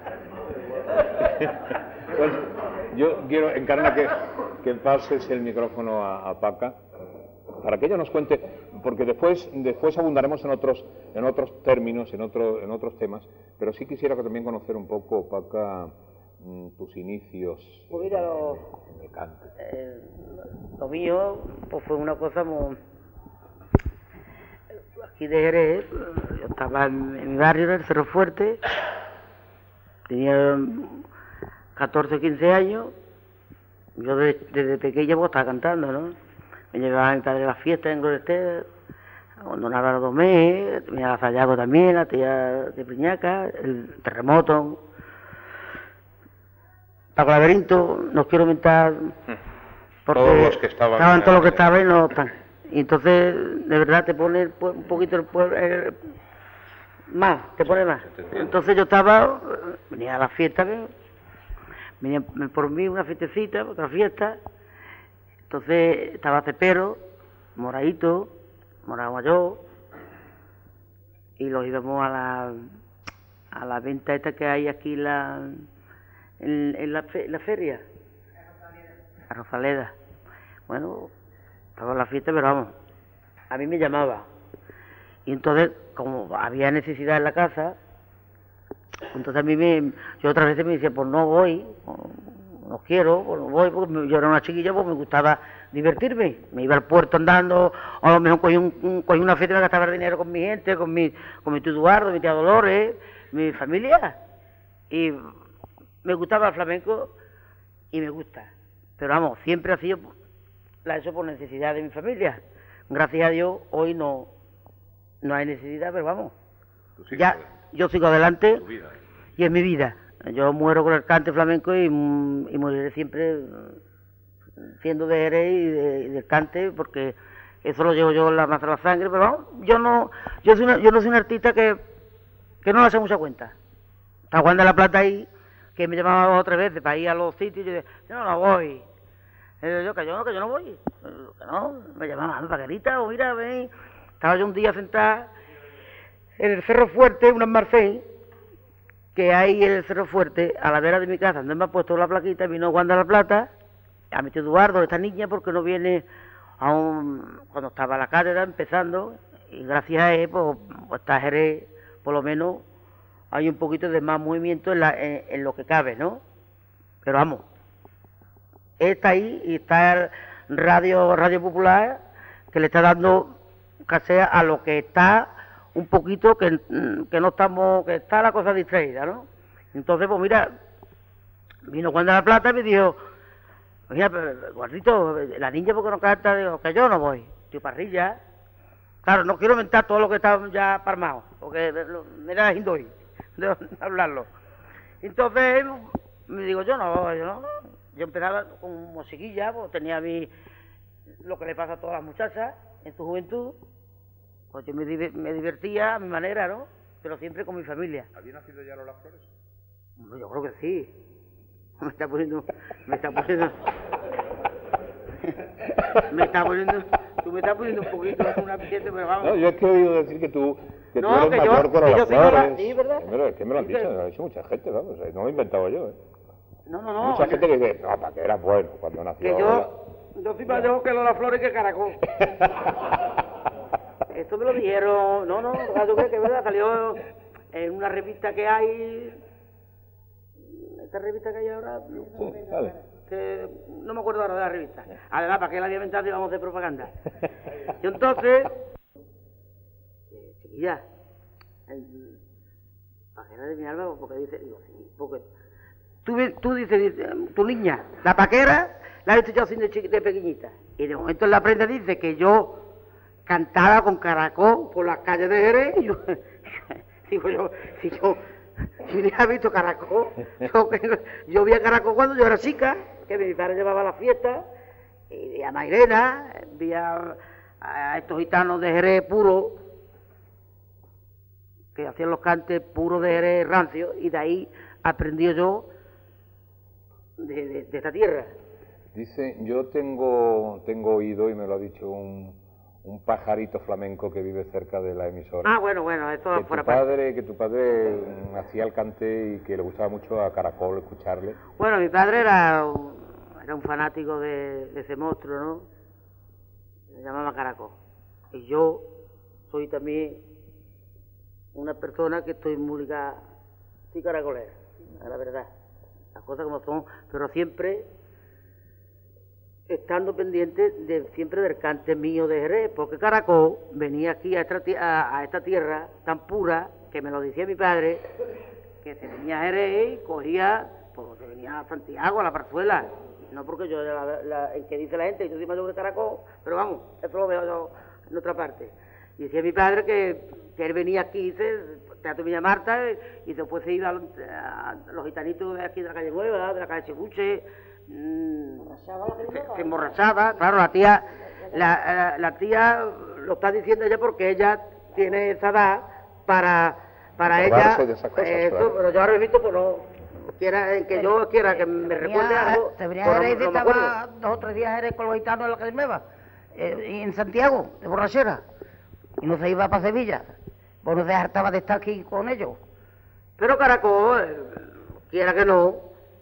S1: Bueno, yo quiero, Encarna, que, que pases el micrófono a, a Paca, para que ella nos cuente, porque después, después abundaremos en otros, en otros términos, en, otro, en otros temas, pero sí quisiera que también conocer un poco, Paca, mm, tus inicios
S3: Pues mira, lo,
S1: en el cante.
S3: eh, lo mío pues fue una cosa muy... Aquí de Jerez, yo estaba en, en mi barrio, en el Cerro Fuerte, tenía catorce o quince años, yo desde, desde pequeño pues estaba cantando, ¿no? Me llevaba mi padre a las fiestas en Glorester, cuando Álvaro Domé, tenía a Sayago también, la tía de Priñaca, el terremoto, Paco Laberinto, no quiero mentar, porque
S1: Todos los que estaban
S3: estaban
S1: en
S3: todos los que
S1: aquella-
S3: estaban y no están. Y entonces, de verdad, te pone el pue- un poquito el pueblo, el- más, te pone más.
S1: te entiendo.
S3: Entonces yo estaba, eh, venía a la fiesta, ¿ves? venía por mí una fiestecita, otra fiesta, entonces estaba Cepero, Moradito, Morado Mayor, y los íbamos a la, a la venta esta que hay aquí en la, en, en la, fe- la feria, a Rosaleda. Bueno, estaba en la fiesta, pero vamos, a mí me llamaba. Y entonces, como había necesidad en la casa, entonces a mí me, yo otras veces me decía, pues no voy, no, no quiero, pues no voy, porque me- yo era una chiquilla, pues me gustaba divertirme. Me iba al puerto andando, o a lo mejor cogí, un, un- cogí una fiesta para gastar dinero con mi gente, con mi, con mi tío Eduardo, mi tía Dolores, mi familia. Y me gustaba el flamenco y me gusta. Pero vamos, siempre ha sido la hecho por necesidad de mi familia. Gracias a Dios, hoy no, no hay necesidad, pero vamos.
S1: Tú sigues
S3: Ya,
S1: adelante,
S3: yo sigo adelante
S1: tu vida.
S3: y es mi vida. Yo muero con el cante flamenco y, mm, y moriré siempre mm, siendo de Jerez y, de, y del cante, porque eso lo llevo yo en la masa de la sangre, pero vamos, yo no, yo, soy una- yo no soy un artista que, que no le hace mucha cuenta. Está Juan de la Plata ahí, que me llamaba dos o tres veces para ir a los sitios y yo decía, yo no voy. Y yo, que yo no, que yo no voy. Que no, me llamaban, Paquerita, o mira, ven. Estaba yo un día sentada en el Cerro Fuerte, una en Marseille, que hay en el Cerro Fuerte, a la vera de mi casa, donde me ha puesto la plaquita, vino Juan de la Plata, a mi tío Eduardo, esta niña, porque no viene aún cuando estaba la cátedra empezando, y gracias a él, pues, pues está Jerez, por lo menos hay un poquito de más movimiento en, la, en, en lo que cabe, ¿no? Pero vamos, está ahí y está el Radio, Radio Popular, que le está dando casi a lo que está un poquito, que, que no estamos, que está la cosa distraída, ¿no? Entonces, pues mira, vino Juan de la Plata y me dijo, mira, Guardito, la niña porque no canta, digo, que yo no voy, tío Parrilla. Claro, no quiero inventar todo lo que está ya parmado, porque me da hindoy de hablarlo. Entonces, me digo, yo no, yo no, yo empezaba con musiquilla, pues tenía mi, lo que le pasa a todas las muchachas en su juventud, pues yo me, me divertía a mi manera, ¿no? Pero siempre con mi familia.
S1: ¿Había nacido ya Lola Flores?
S3: Yo creo que sí. Me está poniendo, me está poniendo, me está poniendo, tú me estás poniendo un poquito una piquete, pero vamos.
S1: No, yo es que he oído decir que tú, que
S3: no,
S1: tú eres
S3: que
S1: mayor
S3: yo,
S1: que
S3: que
S1: Lola
S3: yo soy Lola,
S1: Flores.
S3: sí, ¿verdad?
S1: Es verdad, es que me lo han
S3: Sí,
S1: dicho,
S3: que-
S1: me lo ha dicho mucha gente, vamos, no lo he inventado yo, ¿eh?
S3: No, no, no.
S1: Mucha gente que dice, no, para que era bueno cuando nació.
S3: Que yo, yo soy mayor que Lola Flores que Caracol. Esto me lo dijeron, no, no, yo creo que es verdad, salió en una revista que hay, esta revista que hay ahora,
S1: Sí, dale.
S3: que no me acuerdo ahora de la revista. Además, ¿para qué la había inventado y vamos a hacer propaganda? Y entonces, eh, chiquilla, el paquera de mi alma, porque dice, digo, sí, porque tú, vi- tú dices, dice, tu niña, la paquera, la he visto yo así de, chiqui- de pequeñita. Y de momento en la prensa dice que yo cantaba con Caracol por las calles de Jerez. Y yo, digo yo, si yo, si ni has visto Caracol, yo, que- yo vi a Caracol cuando yo era chica, que mi padre llevaba la fiesta, y vi a Mairena, vi a, a estos gitanos de Jerez puros, que hacían los cantes puros de Jerez rancio, y de ahí aprendí yo de, de- de esta tierra.
S1: Dice, yo tengo, tengo oído, y me lo ha dicho un, un pajarito flamenco que vive cerca de la emisora,
S3: Ah, bueno, bueno, esto
S1: que tu
S3: fuera parte.
S1: padre, que tu padre mm, hacía el cante y que le gustaba mucho a Caracol escucharle.
S3: Bueno, mi padre era un, era un fanático de, de ese monstruo, ¿no? Se llamaba Caracol. Y yo soy también una persona que estoy muy ligada, soy caracolera, a la verdad. Las cosas como son, pero siempre estando pendiente de, siempre del cante mío de Jerez, porque Caracol venía aquí a esta, ti- a, a esta tierra tan pura, que me lo decía mi padre, que se venía a Jerez y cogía, pues se venía a Santiago, a la Parzuela, no porque yo, la, la- el que dice la gente, yo soy mayor de Caracol, pero vamos, eso lo veo yo en otra parte. Y decía mi padre que, que él venía aquí, dice, Teatro Villa Marta, y después se iba a, a los gitanitos de aquí de la calle Nueva, de la calle Chibuche, mm, se, se emborrachaba, claro, la tía, la, la- la tía lo está diciendo ella porque ella tiene esa edad para, para ella,
S1: Acordarse de esas cosas,
S3: eso,
S1: claro.
S3: pero yo ahora he visto, pues no, quiera, que yo quiera que me recuerde algo,
S2: Se venía
S3: pues
S2: a
S3: no-
S2: Jerez y
S3: no me
S2: estaba
S3: acuerdo.
S2: dos o tres días Jerez con los gitanos en la calle Nueva, eh, y en Santiago, de borrachera, y no se iba para Sevilla, pues no se hartaba de estar aquí con ellos.
S3: Pero Caracol, eh, quiera que no,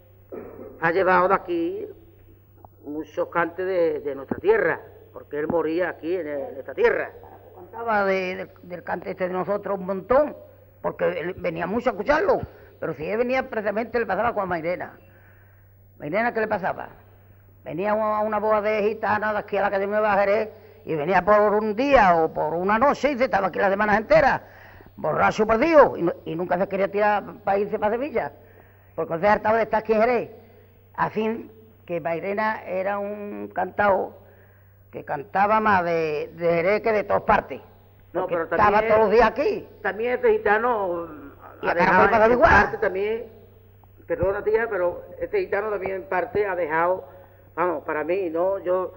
S3: ha llevado de aquí muchos cantes de, de nuestra tierra, porque él moría aquí en, en esta tierra.
S2: Contaba de- de- del cante este de nosotros un montón, porque él venía mucho a escucharlo, pero si él venía precisamente le pasaba con Mairena. Mairena, ¿qué le pasaba? Venía a una boda de gitanas de aquí a la calle Nueva Jerez y venía por un día o por una noche y se estaba aquí las semanas enteras, borracho perdido, y, no- y nunca se quería tirar para irse para Sevilla, porque se hartaba de estar aquí en Jerez. Así que Mairena era un cantao que cantaba más de, de Jerez que de todas partes,
S3: No,
S2: porque
S3: pero
S2: estaba
S3: también-
S2: todos los días aquí.
S3: También este gitano
S2: Y
S3: ha
S2: a Caracol
S3: dejado
S2: pasaba
S3: en
S2: igual.
S3: parte también, perdona tía, pero este gitano también en parte ha dejado, vamos, para mí, ¿no? Yo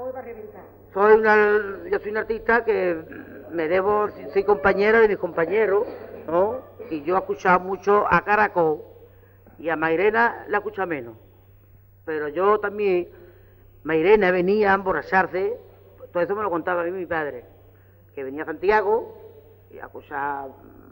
S3: soy una, yo soy una artista que me debo, soy compañera de mis compañeros, ¿no? Y yo he escuchado mucho a Caracol y a Mairena la escucha menos. Pero yo también, Mairena venía a emborracharse, todo eso me lo contaba a mí mi padre, que venía a Santiago y a escuchar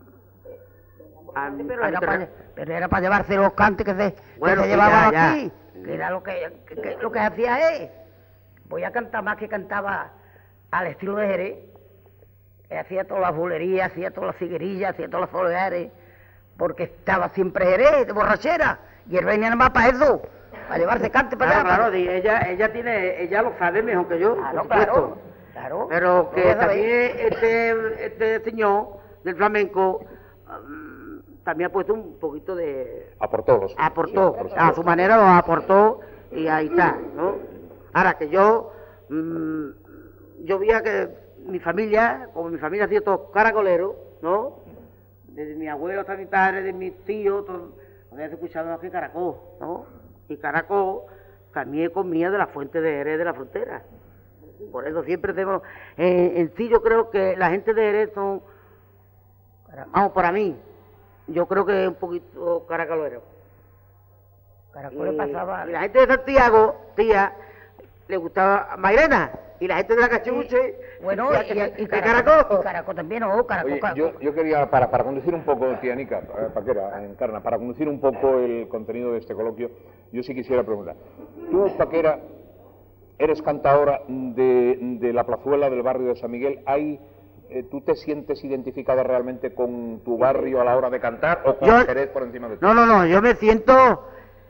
S3: a,
S2: Pero
S3: a
S2: era,
S3: mi
S2: para,
S3: terre-
S2: pero era para llevarse los cantes que se, que
S3: Bueno,
S2: se
S3: sí,
S2: llevaban
S3: ya, ya.
S2: aquí, que era lo que, que- que lo que hacía él. Voy a cantar más que cantaba al estilo de Jerez. Él hacía todas las bulerías, hacía todas las figuerillas, hacía todas las soleares, porque estaba siempre Jerez, de borrachera, y él venía nada más para eso, para llevarse cante para
S3: Claro,
S2: allá.
S3: claro, di- ella, ella tiene, ella lo sabe mejor que yo,
S2: Claro,
S3: por supuesto.
S2: claro, claro.
S3: Pero que
S2: No lo sabe.
S3: también este, este señor del flamenco mm, también ha puesto un poquito de...
S1: Aportó los...
S3: aportó,
S1: Sí, por
S3: a
S1: supuesto.
S3: su manera lo aportó y ahí está, ¿no? Ahora que yo, mm, yo veía que mi familia, como mi familia ha sido todos caracoleros, ¿no? Desde mi abuelo hasta mi padre, de mis tíos, todo, había escuchado aquí caracol, ¿no? Y caracol también comía de la fuente de Jerez de la frontera. Por eso siempre tenemos, eh, en sí yo creo que la gente de Jerez son, vamos, para mí, yo creo que es un poquito caracolero.
S2: Caracol le pasaba.
S3: Y la gente de Santiago, tía, le gustaba Mairena. Y la gente de la Cachibuche,
S2: Bueno, y, y, y,
S3: de
S2: Caracol,
S3: Caracol.
S2: y Caracol también, no, Caracol,
S1: Oye,
S2: Caracol.
S1: yo, yo quería, para, para conducir un poco, tía Nica, eh, Paquera, Encarna, para conducir un poco el contenido de este coloquio, yo sí quisiera preguntar. Tú, Paquera, eres cantadora de, de la plazuela del barrio de San Miguel. ¿Hay, eh, ¿Tú te sientes identificada realmente con tu barrio a la hora de cantar o con
S3: Yo-
S1: Jerez por encima de ti?
S3: No, no, no, yo me siento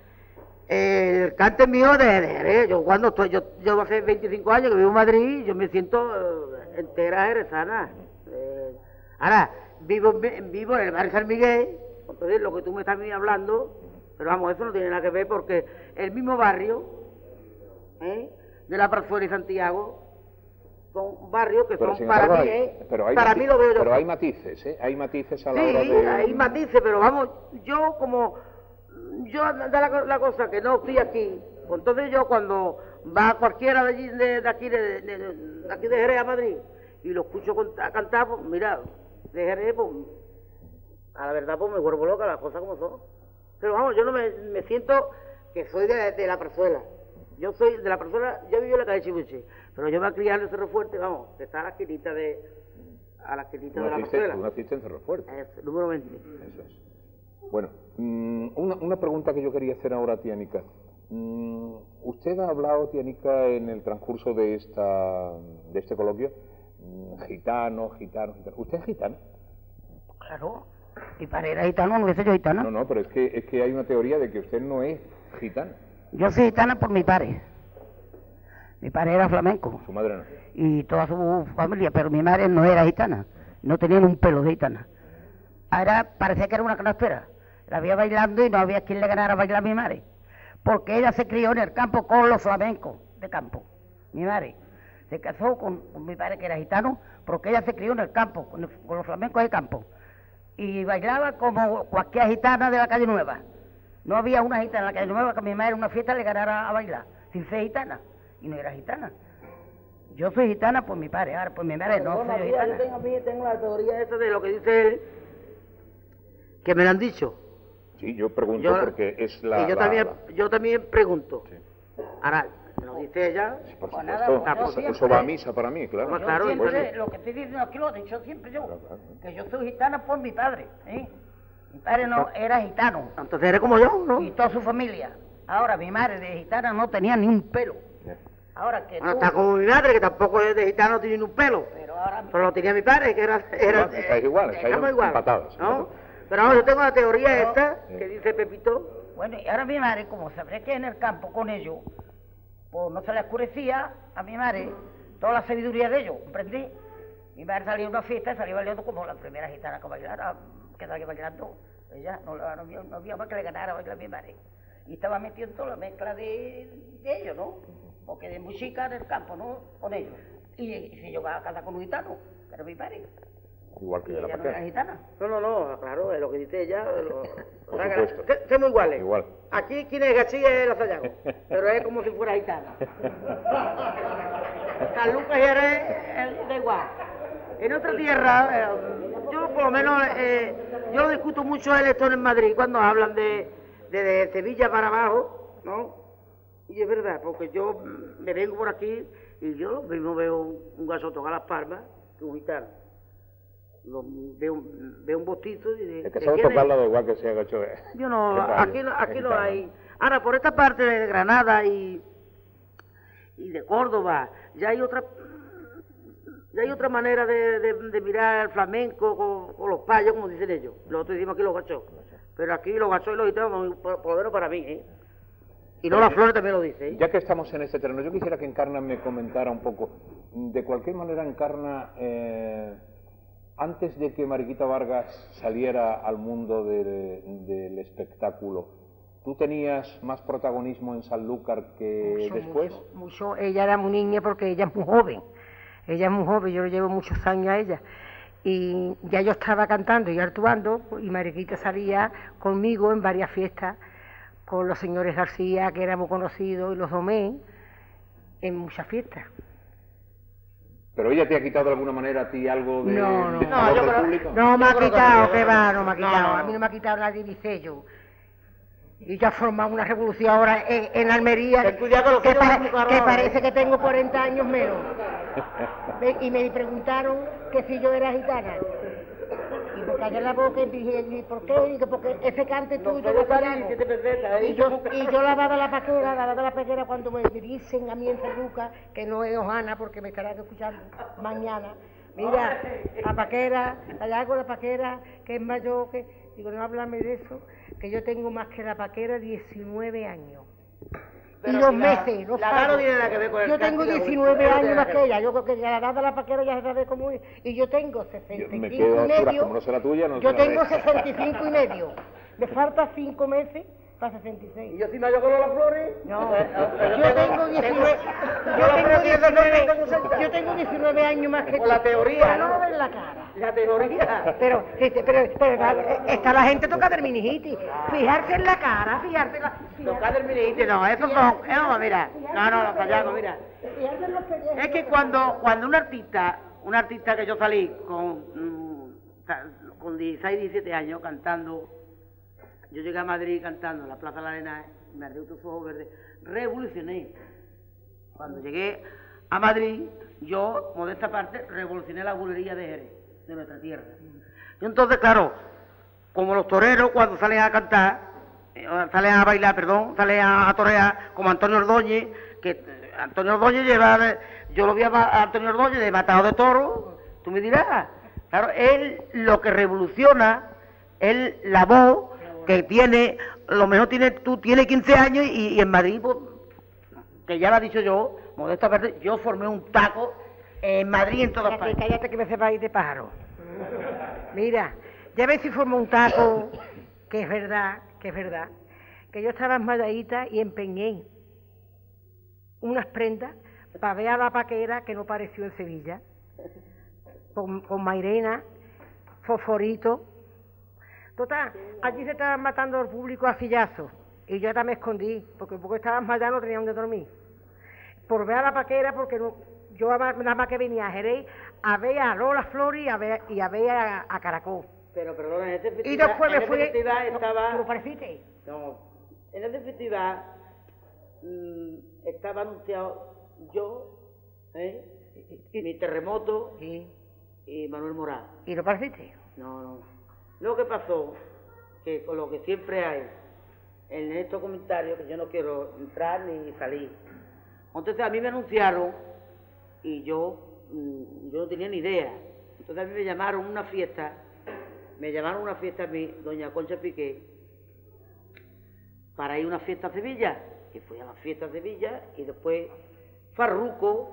S3: eh, el cante mío de Jerez. Yo cuando estoy, yo, yo hace veinticinco años que vivo en Madrid, yo me siento eh, entera jerezana. Eh, ahora, vivo, en- vivo en el barrio San Miguel, entonces lo que tú me estás hablando, pero vamos, eso no tiene nada que ver porque el mismo barrio, ¿eh? de la Plazuela y Santiago, son barrios que
S1: Pero
S3: son
S1: sin
S3: para
S1: embargo,
S3: mí,
S1: hay,
S3: ¿eh?
S1: pero hay
S3: para
S1: mati-
S3: mí lo veo yo.
S1: Pero hay matices, ¿eh? Hay matices a la
S3: Sí,
S1: hora de...
S3: hay matices, pero vamos, yo como, yo da la, co- la cosa que no estoy aquí, pues entonces yo cuando va cualquiera de, allí, de, de aquí de, de- de aquí de Jerez a Madrid y lo escucho cont- a cantar, pues mira, de Jerez, pues a la verdad pues me vuelvo loca, las cosas como son. Pero vamos, yo no me, me siento que soy de, de la Plazuela. Yo soy de la Plazuela, yo vivo en la calle Chibuche, pero yo me he criado en Cerro Fuerte, vamos, que está a la esquinita de, a la esquinita
S1: Tú
S3: de la
S1: naciste,
S3: Plazuela.
S1: tú naciste en Cerro Fuerte.
S3: Es, número veinte.
S1: Eso es. Bueno, mm, una, una pregunta que yo quería hacer ahora, tía Nica. Mm, usted ha hablado, tía Nica, en el transcurso de esta de este coloquio, mm, gitano, gitano, gitano. ¿Usted es gitano?
S2: Claro. Mi padre era gitano, no hubiese yo gitana.
S1: No, no, pero es que, es que hay una teoría de que usted no es gitano.
S2: Yo soy gitana por mi padre. Mi padre era flamenco
S1: Su madre no.
S2: y toda su familia, pero mi madre no era gitana, no tenía ni un pelo de gitana. Ahora parecía que era una canastera. La había bailando y no había quien le ganara a bailar a mi madre, porque ella se crió en el campo con los flamencos de campo. Mi madre se casó con, con mi padre que era gitano, porque ella se crió en el campo, con, el- con los flamencos de campo, y bailaba como cualquier gitana de la calle Nueva. No había una gitana en la calle Nueva que a mi madre en una fiesta le ganara a bailar, sin ser gitana, y no era gitana. Yo soy gitana por mi padre, ahora por mi madre no
S3: Bueno,
S2: soy yo
S3: tía,
S2: gitana.
S3: yo tengo, a mí tengo la teoría esa de lo que dice él, que me lo han dicho.
S1: Sí, yo pregunto
S3: Yo-
S1: porque es la...
S3: y yo,
S1: la-
S3: también,
S1: la-
S3: yo también pregunto.
S1: Sí.
S3: Ahora, me lo dice ella.
S1: Sí, por
S2: Pues
S1: supuesto.
S2: nada, yo
S1: eso,
S2: siempre-
S1: eso va a misa para mí, claro.
S3: Pues
S2: Yo
S3: claro,
S2: siempre,
S3: pues-
S2: lo que estoy diciendo aquí lo he dicho siempre yo,
S1: Claro, claro.
S2: que yo soy gitana por mi padre, ¿eh? Mi padre no era gitano,
S3: Entonces eres como yo, ¿no?
S2: y toda su familia. Ahora, mi madre de gitana no tenía ni un pelo. Ahora que
S3: Bueno,
S2: tú...
S3: está como mi madre, que tampoco es de gitano, no tiene ni un pelo.
S2: Pero ahora...
S3: Pero lo tenía mi padre, que era... era
S1: Igual, estáis igual, estáis
S3: estamos igual,
S1: empatados,
S3: ¿no?
S1: ¿no?
S3: Pero vamos, yo tengo la teoría
S2: Pero-
S3: esta, que dice Pepito.
S2: Bueno, y ahora mi madre, como sabré que en el campo con ellos, pues no se le oscurecía a mi madre toda la sabiduría de ellos, ¿comprendí? Mi madre salía a una fiesta y salía bailando como la primera gitana que bailara, que salía bailando. Ella no, la- no, había, no había más que le ganara a bailar a mi madre. Y estaba metido en toda la mezcla de, de ellos, ¿no? Porque de música del campo, ¿no? Con ellos. Y, y se llegaba a casa con un gitano, que era mi padre.
S1: Igual que
S2: Y
S1: de la
S2: ella no era
S1: paquera.
S2: gitana.
S3: No, no, no, claro, es lo que dice ella. Lo,
S1: Por
S3: o sea, que-
S1: supuesto.
S3: que- somos iguales.
S1: Igual.
S3: Aquí quien es Gachí es la Sayago, pero es como si fuera gitana. San Lucas y Jerez, eh, da igual. En otra tierra, eh, yo por lo menos, eh, yo lo discuto mucho el esto en Madrid, cuando hablan de, de, de Sevilla para abajo, ¿no? Y es verdad, porque yo mm, me vengo por aquí y yo lo mismo veo un, un gasoto a Las Palmas que un gitano. Lo- veo, un- veo un bostizo y de,
S1: El que
S3: ¿de
S1: sabe
S3: quién es?
S1: tocarla da igual que sea gacho. eh.
S3: Yo no,
S1: Es
S3: aquí
S1: gallo,
S3: no, aquí
S1: es
S3: no
S1: gitano.
S3: hay. Ahora, por esta parte de Granada y, y de Córdoba, ya hay otra ya hay otra manera de, de, de mirar el flamenco con, con los payos, como dicen ellos. Nosotros decimos aquí los gachos. Pero aquí los gachos y los gitanos, por, por lo menos para mí, ¿eh? Y Lola Flores también lo dice, ¿eh?
S1: Ya que estamos en este terreno, yo quisiera que Encarna me comentara un poco. De cualquier manera, Encarna, eh, antes de que Mariquita Vargas saliera al mundo de, del espectáculo, ¿tú tenías más protagonismo en Sanlúcar que
S5: Mucho,
S1: después?
S5: Mucho, mucho. Ella era muy niña porque ella es muy joven. Ella es muy joven, yo le llevo muchos años a ella. Y ya yo estaba cantando y actuando, y Mariquita salía conmigo en varias fiestas, con los señores García, que éramos conocidos, y los Domén, en muchas fiestas.
S1: ¿Pero ella te ha quitado de alguna manera a ti algo de,
S5: No, no,
S1: de
S5: no,
S1: favor
S5: yo
S1: del
S5: creo-
S1: público?
S5: No me ha quitado, que va, no me ha
S3: No,
S5: quitado.
S3: no,
S5: A mí no me ha quitado nadie Vicello. Y ya ha formado una revolución ahora en, en Almería,
S3: Ten cuidado con los
S5: que,
S3: hijos de
S5: pare-
S3: la mujer
S5: que
S3: ahora,
S5: parece
S3: ¿eh?
S5: que tengo cuarenta años menos. Ve- Y me preguntaron que si yo era gitana. Y me callé la boca y dije, ¿y por qué? Y que porque ese cante
S3: No
S5: tuyo
S3: puede
S5: lo
S3: salir
S5: hago.
S3: siete pesetas, ¿eh?
S5: Y yo, y yo lavaba la paquera, lavaba la paquera cuando me dicen a mí en Cerruca, que no es Ojana porque me estarán escuchando mañana. Mira, la paquera, allá hago la paquera, que es mayor, que... Digo, no háblame de eso, que yo tengo más que la paquera diecinueve años.
S3: Pero
S5: y los
S3: si la-
S5: meses, los
S3: la edad no
S5: años.
S3: tiene nada que ver con el
S5: Yo
S3: cante
S5: tengo
S3: y la
S5: diecinueve
S3: juventud, no
S5: años
S3: tiene
S5: más
S3: nada que
S5: que
S3: ver.
S5: ella, yo creo que la edad de la paquera ya se sabe cómo es. Y yo tengo sesenta
S1: Yo
S5: y
S1: me
S5: cinco
S1: quedo a
S5: y
S1: oscuras,
S5: medio.
S1: como no será tuya, no
S5: Yo
S1: será
S5: tengo
S1: de esta.
S5: sesenta y cinco y medio. Me falta cinco meses para sesenta y
S3: ¿Y
S5: seis.
S3: yo soy mayor que Lola Flores?
S5: No,
S3: Eh, eh,
S5: yo tengo diecinueve, yo
S3: Lola
S5: tengo
S3: Flores tiene
S5: diecinueve,
S3: sesenta, sesenta.
S5: yo tengo diecinueve años más que
S3: Por la
S5: tú.
S3: teoría,
S5: Pero no
S3: ¿no?
S5: lo ves en la cara.
S3: La teoría.
S5: Pero, este, pero, pero, está la gente tocada del minijiti. Fijarse en la cara, fijarse en la...
S3: Tocar del minijite, no, eso no, eso no, mira. No, no, no, callado, mira.
S5: Fijarse en los pellejes.
S3: Es que cuando, cuando un artista, un artista que yo salí con, mm, ta- con dieciséis, diecisiete años cantando, yo llegué a Madrid cantando en la Plaza de la Arena, me arreglé tus ojos verdes, revolucioné. Cuando llegué a Madrid, yo, modesta parte, revolucioné la bulería de Jerez, de nuestra tierra. Y entonces, claro, como los toreros cuando salen a cantar, eh, salen a bailar, perdón, salen a, a torear, como Antonio Ordóñez, que eh, Antonio Ordóñez lleva, eh, yo lo vi a, Ma- a Antonio Ordóñez de matado de toro, tú me dirás, claro, él lo que revoluciona, él la voz que tiene, lo mejor tiene, tú tienes quince años y, y en Madrid, pues, que ya lo he dicho yo, modesta parte, yo formé un taco en Madrid y en toda
S5: Cállate,
S3: España.
S5: cállate que me sepa ir de pájaro. Mira, ya ves si formó un taco, que es verdad, que es verdad, que yo estaba esmayadita y empeñé unas prendas para ver a la paquera que no pareció en Sevilla, con, con Mairena, Fosforito. Total, allí se estaban matando al público a sillazos y yo ya me escondí, porque porque estaban mal ya no tenían donde dormir. Por ver a la paquera, porque no, yo nada más que venía a Jerez a ver a Lola Flores y a ver, y a, ver a, a Caracol.
S3: Pero perdona, en este
S5: Y
S3: festival,
S5: después
S3: en
S5: me
S3: este
S5: fui...
S3: festival
S5: ¿Tú
S3: estaba...
S5: lo pareciste?
S3: No, en este festival mm, estaba anunciado yo, ¿eh? mi terremoto
S5: Sí.
S3: y Manuel Morán.
S5: ¿Y lo pareciste?
S3: No, no. Lo que pasó, que con lo que siempre hay en estos comentarios, que yo no quiero entrar ni salir. Entonces a mí me anunciaron y yo, mm, yo no tenía ni idea. Entonces a mí me llamaron a una fiesta, me llamaron a una fiesta a mí, doña Concha Piqué, para ir a una fiesta a Sevilla. Y fui a la fiesta a Sevilla y después Farruco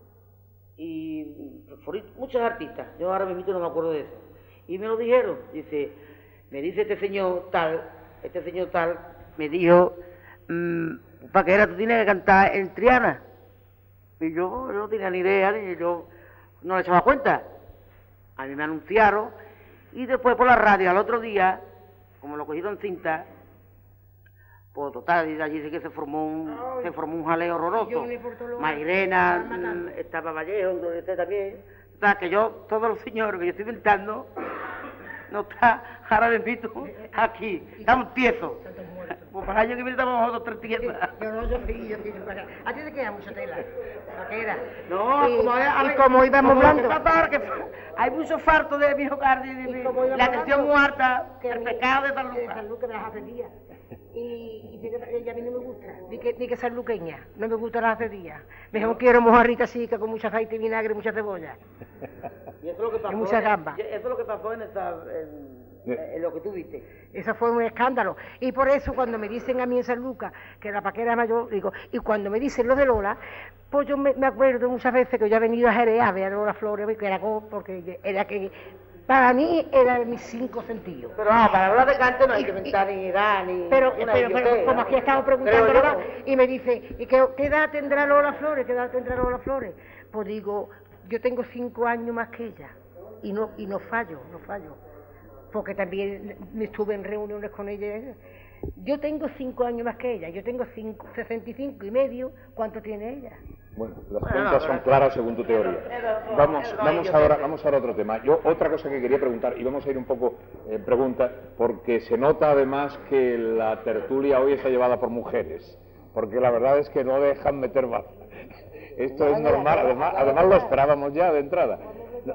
S3: y Forito, muchos artistas. Yo ahora mismo no me acuerdo de eso. Y me lo dijeron, dice, me dice este señor tal, este señor tal, me dijo, mmm, Paquera, tú tienes que cantar en Triana. Y yo, yo no tenía ni idea, ni yo no le echaba cuenta. A mí me anunciaron, y después por la radio al otro día, como lo cogieron en cinta, pues total, y de allí sí que se formó un,
S5: Ay.
S3: se formó un jaleo horroroso.
S5: Yo me porto loca.
S3: Mairena,
S5: Me están matando.
S3: mm, estaba Vallejo, Gloria Esther también. O sea, que yo, todos los señores que yo estoy inventando, no está, ahora mismo aquí, estamos tiesos. Pues para el año que viene estamos nosotros tres tiesos.
S5: Yo no, yo sí, yo sí. A ti te queda mucha tela, Paquera.
S3: No,
S5: y,
S3: como, a
S5: y
S3: ver,
S5: como íbamos
S3: como lo
S5: hablando...
S3: que pasa ahora que hay mucho farto de miocardio y de
S5: Y como íbamos
S3: la atención
S5: hablando,
S3: muerta,
S5: que a
S3: el
S5: mí-
S3: pecado de San
S5: De
S3: Lucas.
S5: San Lucas de las acedías. Y, y dice que ella a mí no me gusta, ni que, ni que sanluqueña, no me gustan las acedías. Mejor quiero mojarrita chica con mucha aceite, vinagre y mucha cebolla.
S3: Y eso es lo que pasó.
S5: mucha
S3: en-
S5: gamba.
S3: Eso es lo que pasó en esta, en, eh, lo que tú viste.
S5: Eso fue un escándalo. Y por eso cuando me dicen a mí en San Lucas que la paquera es mayor, digo, y cuando me dicen lo de Lola, pues yo me, me acuerdo muchas veces que yo he venido a Jerez a ver a Lola Flores, que era go- porque era que para mí era mis cinco sentidos.
S3: Pero ah, para hablar de cante no hay
S5: Y-
S3: que
S5: y-
S3: inventar ni edad, ni...
S5: Pero,
S3: una
S5: pero,
S3: idiotez,
S5: pero como
S3: ¿no?
S5: aquí estamos preguntando,
S3: Creo yo,
S5: ¿verdad?
S3: ¿no?
S5: Y me dice, ¿y qué, qué edad tendrá Lola Flores? ¿Qué edad tendrá Lola Flores? Pues digo, yo tengo cinco años más que ella y no y no fallo, no fallo, porque también me estuve en reuniones con ella. Yo tengo cinco años más que ella, yo tengo cinco, sesenta y cinco y medio, ¿cuánto tiene ella?
S1: Bueno, las
S3: Bueno,
S1: cuentas
S3: no,
S1: son
S3: pero-
S1: claras según tu teoría.
S3: Pero-
S1: Vamos,
S3: pero-
S1: vamos
S3: yo
S1: ahora,
S3: qué sé.
S1: vamos ahora a otro tema. Yo otra cosa que quería preguntar, y vamos a ir un poco en pregunta, porque se nota además que la tertulia hoy está llevada por mujeres, porque la verdad es que no dejan meter baza. Esto es normal, además, además lo esperábamos ya de entrada. No.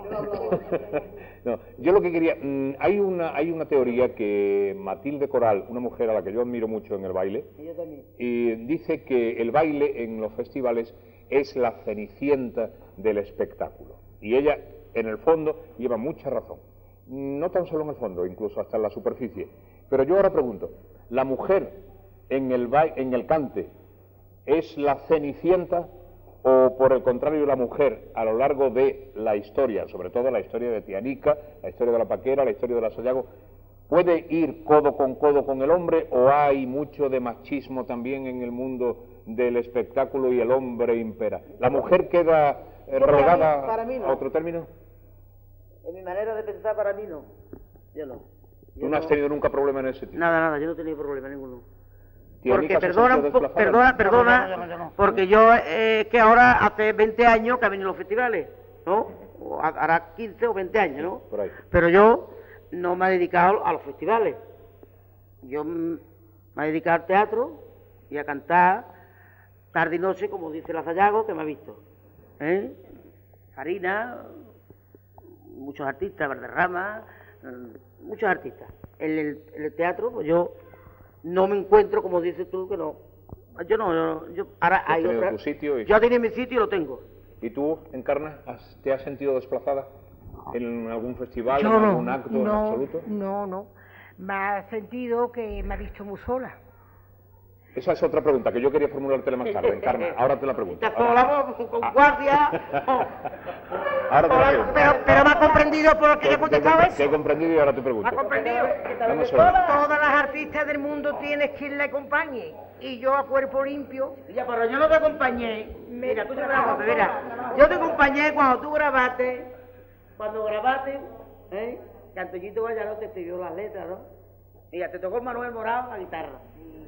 S1: No, yo lo que quería, mm, hay una hay una teoría que Matilde Coral, una mujer a la que yo admiro mucho en el baile,
S3: Yo también.
S1: y dice que el baile en los festivales es la cenicienta del espectáculo. Y ella, en el fondo, lleva mucha razón. No tan solo en el fondo, incluso hasta en la superficie. Pero yo ahora pregunto, ¿la mujer en el, ba- en el cante es la cenicienta o, por el contrario, la mujer a lo largo de la historia, sobre todo la historia de Tianica, la historia de la Paquera, la historia de la Sayago, puede ir codo con codo con el hombre o hay mucho de machismo también en el mundo del espectáculo y el hombre impera? ¿La mujer queda eh,
S3: Yo para
S1: relegada
S3: mí- para mí no.
S1: a otro término?
S3: En mi manera de pensar, para mí no. Yo no. Yo
S1: ¿Tú no has tenido nunca problema en ese sentido?
S3: Nada, nada, yo no he tenido problema ninguno.
S1: ¿Tianica
S3: Porque
S1: se
S3: perdona,
S1: sintió
S3: un po-
S1: desplazada?
S3: perdona, perdona,
S2: No, no, no, no, no.
S3: porque yo eh, que ahora hace veinte años que he venido a los festivales, ¿no? O ha- hará quince o veinte años, ¿no?
S1: Por ahí.
S3: Pero yo no me he dedicado a los festivales. Yo mm, me he dedicado al teatro y a cantar tarde y noche, como dice la Sayago, que me ha visto. ¿Eh? Farina, muchos artistas, Valderrama, mm, muchos artistas. En el, en el teatro, pues yo no me encuentro, como dices tú, que no. Yo no, yo, yo ahora
S1: Tú has
S3: hay
S1: tenido
S3: otra.
S1: tu sitio y-
S3: Yo tenía mi sitio y lo tengo.
S1: ¿Y tú, Encarna, has- te has sentido desplazada en algún festival,
S5: Yo
S1: en
S5: no,
S1: algún acto en
S5: no,
S1: absoluto?
S5: no, no. Me ha sentido que me ha visto muy sola.
S1: Esa es otra pregunta que yo quería formulártela más tarde, Encarna. Ahora te la pregunto.
S3: ¿Estás
S1: Ahora-
S3: sola con guardia?
S1: Ahora te la pregunto.
S5: Pero, pero me ha comprendido por lo que
S1: Te-
S5: yo he contestado
S1: te-
S5: eso.
S1: Te he comprendido y ahora te pregunto.
S5: ¿Me ha comprendido?
S1: Vamos a ver.
S5: Todas las artistas del mundo tienes quien la acompañe. Y yo a cuerpo limpio.
S3: Ya, pero yo no te acompañé. Mira, escúchame una cosa, mira. Yo te acompañé cuando tú grabaste, cuando grabaste, ¿eh? Que Antoñito Vallarón te escribió las letras, ¿no? Y ya te tocó Manuel Morado la guitarra.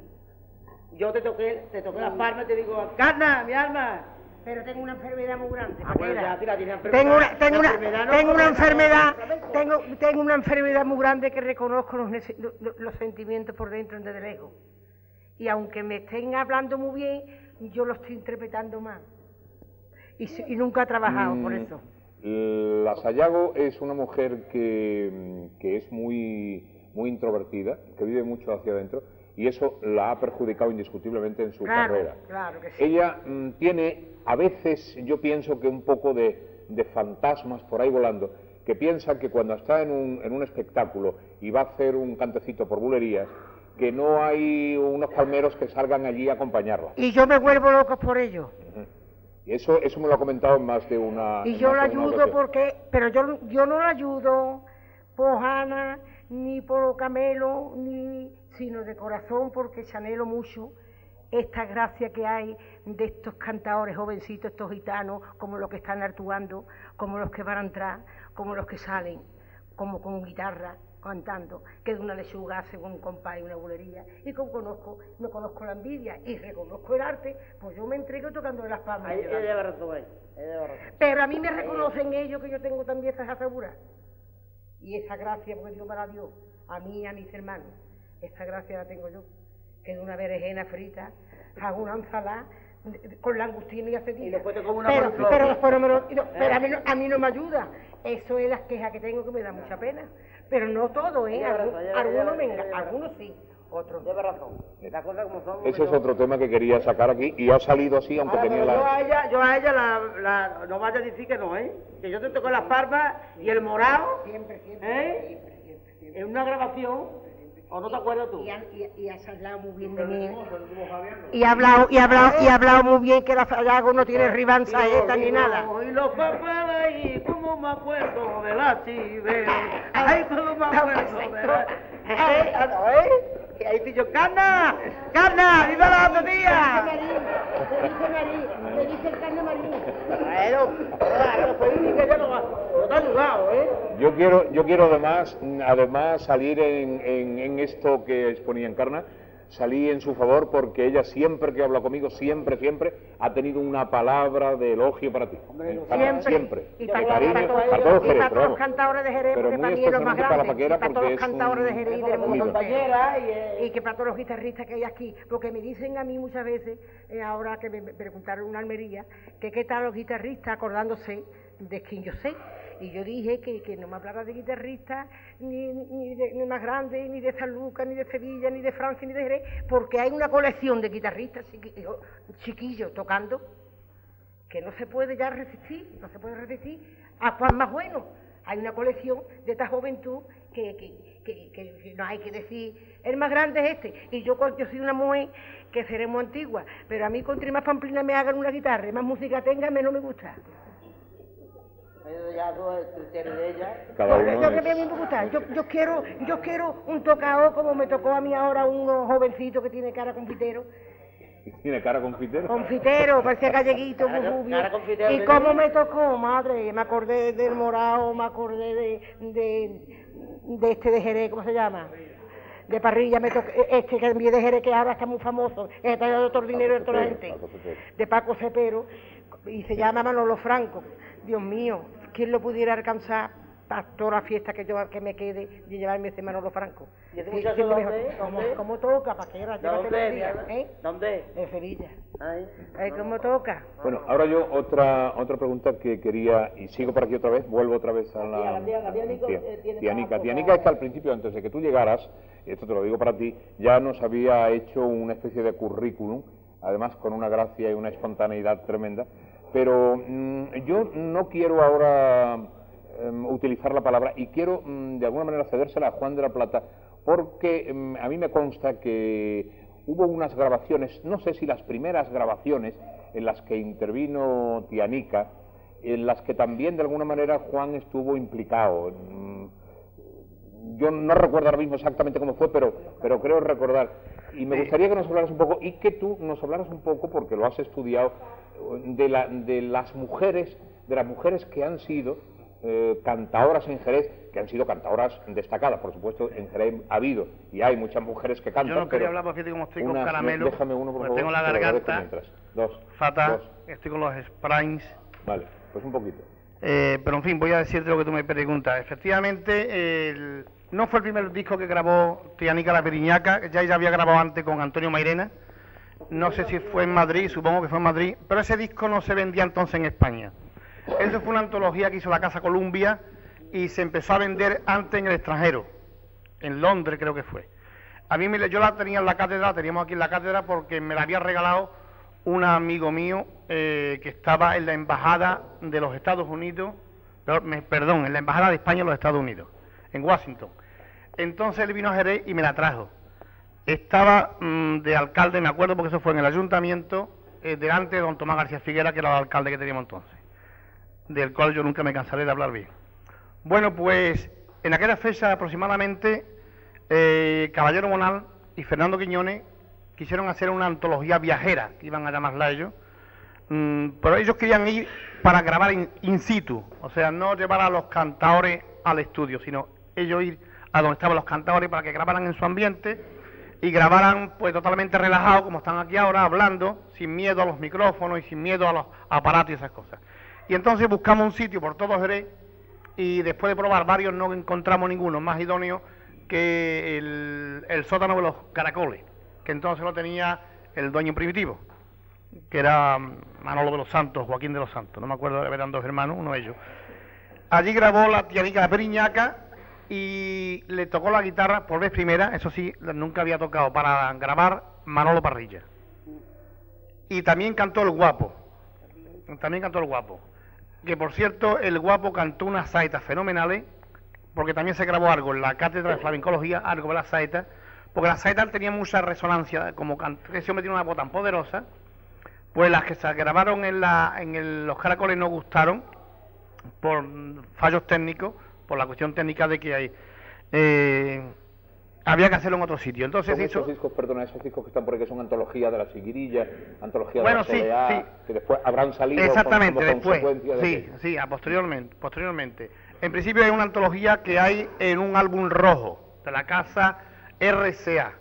S3: Yo te toqué, te toqué las palmas y te digo, Carna, mi alma.
S5: Pero tengo una enfermedad muy grande.
S3: Ah, bueno,
S5: Paquera.
S3: ya, tira, tiene
S5: Tengo una,
S3: enfermedad.
S5: tengo
S3: La
S5: una,
S3: enfermedad no
S5: tengo una
S3: corre,
S5: enfermedad,
S3: no,
S5: tengo, tengo una enfermedad muy grande que reconozco los, nece- lo- lo- los sentimientos por dentro desde lejos. Y aunque me estén hablando muy bien, yo lo estoy interpretando mal. Y, si- y nunca he trabajado por
S1: Mm,
S5: eso.
S1: La Sayago es una mujer que, que es muy, muy introvertida, que vive mucho hacia adentro, y eso la ha perjudicado indiscutiblemente en su
S5: Claro,
S1: carrera.
S5: claro que sí.
S1: Ella mm, tiene, a veces yo pienso que un poco de, de fantasmas por ahí volando, que piensa que cuando está en un, en un espectáculo y va a hacer un cantecito por bulerías, que no hay unos palmeros que salgan allí a acompañarla.
S5: Y yo me vuelvo loco por ello.
S1: Y eso, eso me lo ha comentado en más de una
S5: Y
S1: en
S5: yo
S1: más
S5: la
S1: de una
S5: ayudo
S1: ocasión.
S5: porque, pero yo, yo no la ayudo por Ana, ni por Camelo, ni, sino de corazón porque se anhelo mucho esta gracia que hay de estos cantadores jovencitos, estos gitanos, como los que están actuando, como los que van a entrar, como los que salen, como con guitarra, cantando, que de una lechuga hace un compás y una bulería, y como conozco, no conozco la envidia y reconozco el arte, pues yo me entrego tocando las palmas.
S3: Ahí, ella lleva razón ahí, ella lleva razón.
S5: Pero a mí me reconocen ellos que yo tengo también esas aseguras. Y esa gracia, porque Dios me la dio, a mí y a mis hermanos, esa gracia la tengo yo. Que de una berenjena frita, hago una ensalada con langostino y aceituna.
S3: Y después te como una
S5: pero,
S3: coliflor.
S5: pero, pero, me lo- no, pero a, mí no, a mí no me ayuda. Eso es las quejas que tengo que me da mucha pena. Pero no todo, ¿eh?
S3: Lleva
S5: Algu-
S3: razón, lleva-
S5: algunos,
S3: lleva-
S5: me enga-
S3: lleva razón.
S5: algunos sí, otros no.
S3: Lleva razón. Las cosas como son.
S1: Ese es otro tema que quería sacar aquí y ha salido así, aunque
S3: Ahora,
S1: tenía
S3: pero yo
S1: la...
S3: a ella, yo a ella la, la, no vaya a decir que no, ¿eh? Que yo te toco las palmas y el morado,
S5: Siempre, siempre,
S3: ¿eh?
S5: siempre, siempre, siempre.
S3: en una grabación, ¿o no te acuerdas tú?
S5: Y ha, y, y ha hablado muy bien de mí. Y ha hablado, y ha hablado, y ha hablado muy bien que la Sayago no tiene ribanza esta ni nada.
S3: Y los papeles, y cómo me acuerdo de la chivera. Ay, cómo me acuerdo de la...
S5: ¿Eh? ¿Eh? Y ahí estoy yo, ¡Carna! ¡Carna! ¡Viva la autonomía! Me dice Marín, me dice el carne Marín. Bueno, claro, pues que yo no, no te ha ayudado, ¿eh?
S1: Yo quiero, yo quiero además, además salir en, en, en esto que exponía Encarna, salí en su favor porque ella siempre que habla conmigo, siempre, siempre, ha tenido una palabra de elogio para ti.
S5: Hombre,
S1: para
S5: siempre.
S1: siempre.
S5: Y
S1: de
S5: para,
S1: cariño,
S5: para,
S1: para,
S5: para,
S1: todos
S5: y
S1: Jerez,
S5: para todos
S1: pero
S5: los cantadores de Jerez,
S1: pero
S5: porque
S1: muy
S5: para mí es lo más
S1: especialmente para la
S5: grande.
S1: Paquera
S5: Y para todos
S1: porque
S5: los
S1: es un-
S5: cantadores de Jerez y del
S1: un
S5: mundo.
S1: ídolo.
S3: compañera y... eh,
S5: Y que para todos los guitarristas que hay aquí, porque me dicen a mí muchas veces, eh, ahora que me preguntaron en una Almería, que qué tal los guitarristas acordándose de quién yo sé. Y yo dije que, que no me hablara de guitarristas, ni, ni de ni más grandes, ni de San Lucas, ni de Sevilla, ni de Francia, ni de Jerez, porque hay una colección de guitarristas chiqui- chiquillos tocando que no se puede ya resistir, no se puede resistir a cuán más bueno. Hay una colección de esta juventud que, que, que, que- que no hay que decir, el más grande es este. Y yo, yo soy una mujer que seré muy antigua, pero a mí contra más pamplina me hagan una guitarra y más música tenga, menos me gusta.
S3: ya tú tienes de ella.
S1: Cada
S5: Yo,
S1: uno
S5: yo que
S1: es-
S5: a mí me gusta, yo, yo quiero, yo quiero un tocado como me tocó a mí ahora uno jovencito que tiene cara confitero.
S1: Tiene cara confitero.
S5: Confitero, parecía galleguito, muy
S3: Cara-
S5: rubio.
S3: cara confitero,
S5: Y
S3: ¿sí?
S5: cómo me tocó, madre, me acordé del morado, me acordé de, de, de este de Jerez, ¿cómo se llama? De Parrilla, me tocó, este que envié de Jerez, que ahora está muy famoso, está de doctor dinero de toda la gente,
S1: Paco Cepero.
S5: de Paco Cepero, y se llama Manolo Franco. Dios mío, ¿quién lo pudiera alcanzar para toda la fiesta que yo que me quede de llevarme ese Manolo Franco?
S3: ¿Y ese
S5: Sí,
S3: muchacho
S5: siempre
S3: dónde
S5: mejor.
S3: es?
S5: ¿Cómo,
S3: ¿Dónde?
S5: cómo toca, Paquera? Llévatelo
S3: ¿Dónde?
S5: un día, ¿eh?
S3: ¿Dónde?
S5: De Sevilla.
S3: Ay,
S5: Ay, ¿cómo toca?
S1: Bueno, ahora yo otra otra pregunta que quería, y sigo por aquí otra vez, vuelvo otra vez a la...
S3: La tía- la tía Nico,
S1: Tía-
S3: eh, tiene
S1: Tianica.
S3: cada
S1: Tianica
S3: cosa-
S1: es que al principio, antes de que tú llegaras, y esto te lo digo para ti, ya nos había hecho una especie de currículum, además con una gracia y una espontaneidad tremenda, pero mm, yo no quiero ahora em, utilizar la palabra y quiero mm, de alguna manera cedérsela a Juan de la Plata, porque em, a mí me consta que hubo unas grabaciones, no sé si las primeras grabaciones en las que intervino Tianica, en las que también de alguna manera Juan estuvo implicado. Mm, Yo no recuerdo ahora mismo exactamente cómo fue, pero, pero creo recordar. Y me gustaría que nos hablaras un poco, y que tú nos hablaras un poco, porque lo has estudiado, de, la, de las mujeres, de las mujeres que han sido eh, cantadoras en Jerez, que han sido cantadoras destacadas, por supuesto, en Jerez ha habido, y hay muchas mujeres que cantan.
S6: Yo no quería
S1: pero
S6: hablar porque fíjate cómo estoy con
S1: unas-
S6: caramelo.
S1: Déjame uno, por
S6: porque
S1: favor,
S6: tengo la
S1: te lo agradezco
S6: garganta
S1: mientras. Dos.
S6: fatal,
S1: Dos.
S6: estoy con los sprains.
S1: Vale, pues un poquito.
S6: Eh, pero en fin, voy a decirte lo que tú me preguntas. Efectivamente, el- no fue el primer disco que grabó Tianica la Periñaca, ya ella había grabado antes con Antonio Mairena. No sé si fue en Madrid, supongo que fue en Madrid, pero ese disco no se vendía entonces en España. Eso fue una antología que hizo la Casa Columbia y se empezó a vender antes en el extranjero, en Londres creo que fue. A mí me, yo la tenía en la cátedra, teníamos aquí en la cátedra porque me la había regalado un amigo mío eh, que estaba en la embajada de los Estados Unidos, no, me- perdón, en la embajada de España en los Estados Unidos, en Washington. Entonces él vino a Jerez y me la trajo. Estaba mm, de alcalde, me acuerdo porque eso fue en el ayuntamiento, eh, delante de don Tomás García Figuera, que era el alcalde que teníamos entonces, del cual yo nunca me cansaré de hablar bien. Bueno, pues en aquella fecha aproximadamente, eh, Caballero Bonal y Fernando Quiñones quisieron hacer una antología viajera, que iban a llamarla ellos, mm, pero ellos querían ir para grabar in, in situ, o sea, no llevar a los cantadores al estudio, sino ellos ir a donde estaban los cantadores para que grabaran en su ambiente y grabaran pues totalmente relajados, como están aquí ahora, hablando, sin miedo a los micrófonos y sin miedo a los aparatos y esas cosas. Y entonces buscamos un sitio por todo Jerez y después de probar varios no encontramos ninguno más idóneo que el, el sótano de los caracoles, que entonces lo tenía el dueño primitivo, que era Manolo de los Santos, Joaquín de los Santos, no me acuerdo, eran dos hermanos, uno de ellos. Allí grabó la Tianica la Periñaca y le tocó la guitarra por vez primera, eso sí, nunca había tocado para grabar Manolo Parrilla. Y también cantó el Guapo, también cantó el Guapo, que por cierto el Guapo cantó unas saitas fenomenales, porque también se grabó algo en la cátedra de flamencología, algo de la saeta, porque la saeta tenía mucha resonancia, como ese hombre tiene una voz tan poderosa, pues las que se grabaron en, la, en el, los caracoles no gustaron por fallos técnicos, por la cuestión técnica de que hay, eh, había que hacerlo en otro sitio. Entonces
S1: son
S6: hizo...
S1: esos discos, perdona, esos discos que están por ahí, que son antología de la Siguirilla, antología
S6: bueno,
S1: de la Soleá,
S6: sí, sí.
S1: que después habrán salido
S6: exactamente,
S1: como
S6: después,
S1: consecuencia de
S6: sí,
S1: que...
S6: sí, a posteriormente, posteriormente. En principio hay una antología que hay en un álbum rojo de la casa R C A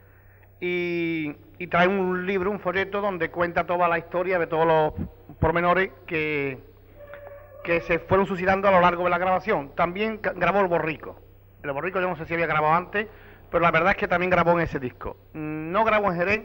S6: y, y trae un libro, un folleto donde cuenta toda la historia de todos los pormenores que, que se fueron suscitando a lo largo de la grabación. También grabó el Borrico. El Borrico yo no sé si había grabado antes, pero la verdad es que también grabó en ese disco. No grabó en Jerez,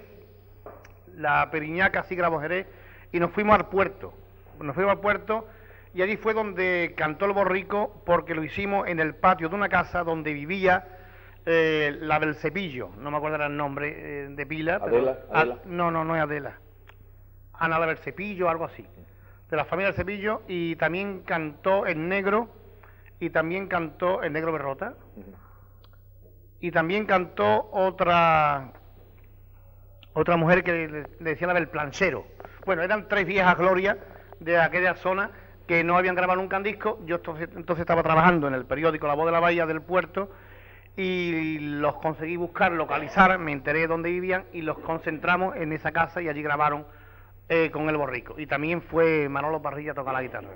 S6: la Periñaca sí grabó en Jerez, y nos fuimos al puerto. Nos fuimos al puerto y allí fue donde cantó el Borrico, porque lo hicimos en el patio de una casa donde vivía eh, la del Cepillo, no me acuerdo el nombre eh, de pila.
S1: Adela,
S6: pero,
S1: Adela.
S6: A, no, no, no es Adela. Ana la del Cepillo, algo así. De la familia del Cepillo, y también cantó en negro, y también cantó en negro Berrota. Y también cantó otra otra mujer que le, le decía la del planchero. Bueno, eran tres viejas glorias de aquella zona que no habían grabado nunca en disco. Yo entonces, entonces estaba trabajando en el periódico La Voz de la Bahía del Puerto y los conseguí buscar, localizar, me enteré de dónde vivían y los concentramos en esa casa y allí grabaron eh, con el Borrico. Y también fue Manolo Parrilla a tocar la guitarra.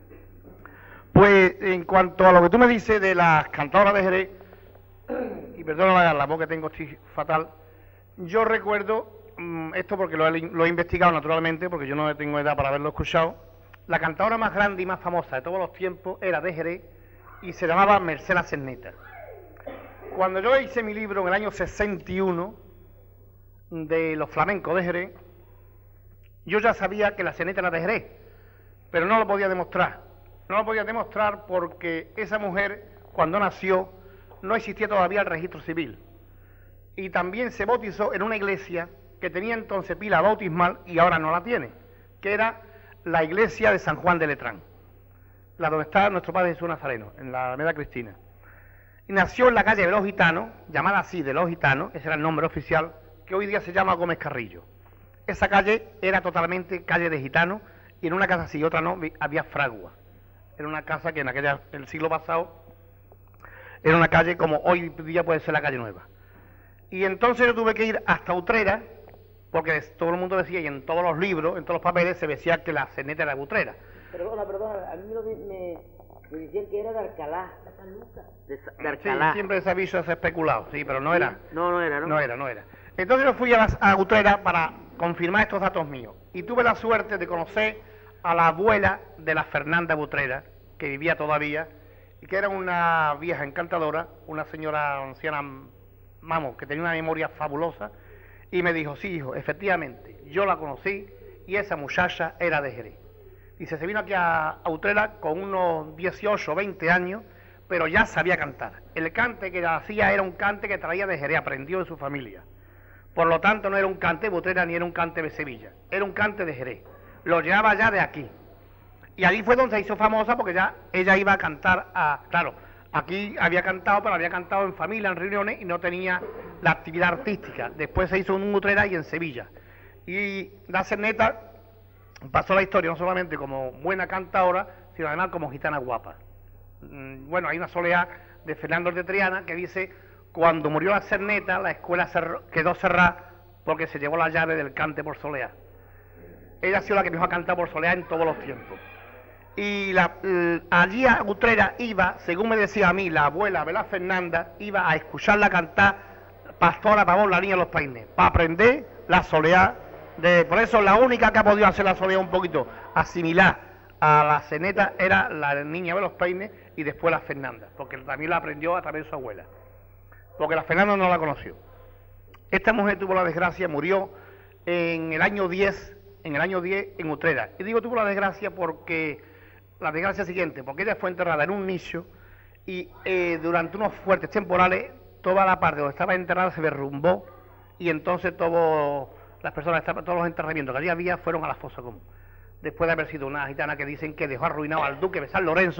S6: Pues en cuanto a lo que tú me dices de las cantadoras de Jerez, y perdona la, la voz que tengo, estoy fatal, yo recuerdo, mmm, esto porque lo he, lo he investigado naturalmente, porque yo no tengo edad para haberlo escuchado, la cantadora más grande y más famosa de todos los tiempos era de Jerez y se llamaba Mercedes Cerneta. Cuando yo hice mi libro en el año sesenta y uno de los flamencos de Jerez, yo ya sabía que la Cerneta era de Jerez, pero no lo podía demostrar. No lo podía demostrar porque esa mujer, cuando nació, no existía todavía el registro civil. Y también se bautizó en una iglesia que tenía entonces pila bautismal y ahora no la tiene, que era la iglesia de San Juan de Letrán, la donde está nuestro Padre Jesús Nazareno, en la Alameda Cristina. Y nació en la calle de los Gitanos, llamada así de los Gitanos, ese era el nombre oficial, que hoy día se llama Gómez Carrillo. Esa calle era totalmente calle de gitanos y en una casa sí y otra no había fragua. Era una casa que en aquella, el siglo pasado era una calle como hoy día puede ser la calle Nueva. Y entonces yo tuve que ir hasta Utrera, porque todo el mundo decía, y en todos los libros, en todos los papeles, se decía que la Cerneta era de Utrera.
S3: Perdona, perdona, a mí me, lo, me, me decían que era de Alcalá. De, de Alcalá.
S6: Sí, siempre se ha visto, se ha especulado, sí, pero no era.
S3: No, no era, ¿no?
S6: No era, no era. Entonces yo fui a, las, a Utrera para confirmar estos datos míos. Y tuve la suerte de conocer a la abuela de la Fernanda Utrera, que vivía todavía, y que era una vieja encantadora, una señora anciana, vamos, que tenía una memoria fabulosa, y me dijo, sí, hijo, efectivamente, yo la conocí, y esa muchacha era de Jerez. Dice, se vino aquí a, a Utrera con unos dieciocho o veinte años, pero ya sabía cantar. El cante que hacía era un cante que traía de Jerez, aprendió de su familia. Por lo tanto, no era un cante de Utrera ni era un cante de Sevilla, era un cante de Jerez. Lo llevaba ya de aquí. Y allí fue donde se hizo famosa porque ya ella iba a cantar a... Claro, aquí había cantado, pero había cantado en familia, en reuniones, y no tenía la actividad artística. Después se hizo en Utrera y en Sevilla. Y la Cerneta pasó la historia no solamente como buena cantadora, sino además como gitana guapa. Bueno, hay una soleá de Fernando de Triana que dice, cuando murió la Cerneta, la escuela cerró, quedó cerrada porque se llevó la llave del cante por soleá. Ella ha sido la que mejor ha cantado por soleá en todos los tiempos. Y la, eh, allí a Utrera iba, según me decía a mí, la abuela de la Fernanda, iba a escucharla cantar Pastora Pavón, la niña de los peines, para aprender la soleá. De, por eso la única que ha podido hacer la soleá un poquito, asimilar a la Cerneta, era la niña de los peines y después la Fernanda, porque también la aprendió a través de su abuela, porque la Fernanda no la conoció. Esta mujer tuvo la desgracia, murió en el año diez, en el año diez en Utrera. Y digo tuvo la desgracia porque, la desgracia siguiente, porque ella fue enterrada en un nicho y eh, durante unos fuertes temporales, toda la parte donde estaba enterrada se derrumbó y entonces todas las personas, todos los enterramientos que allí había fueron a la fosa común. Después de haber sido una gitana que dicen que dejó arruinado al duque de San Lorenzo,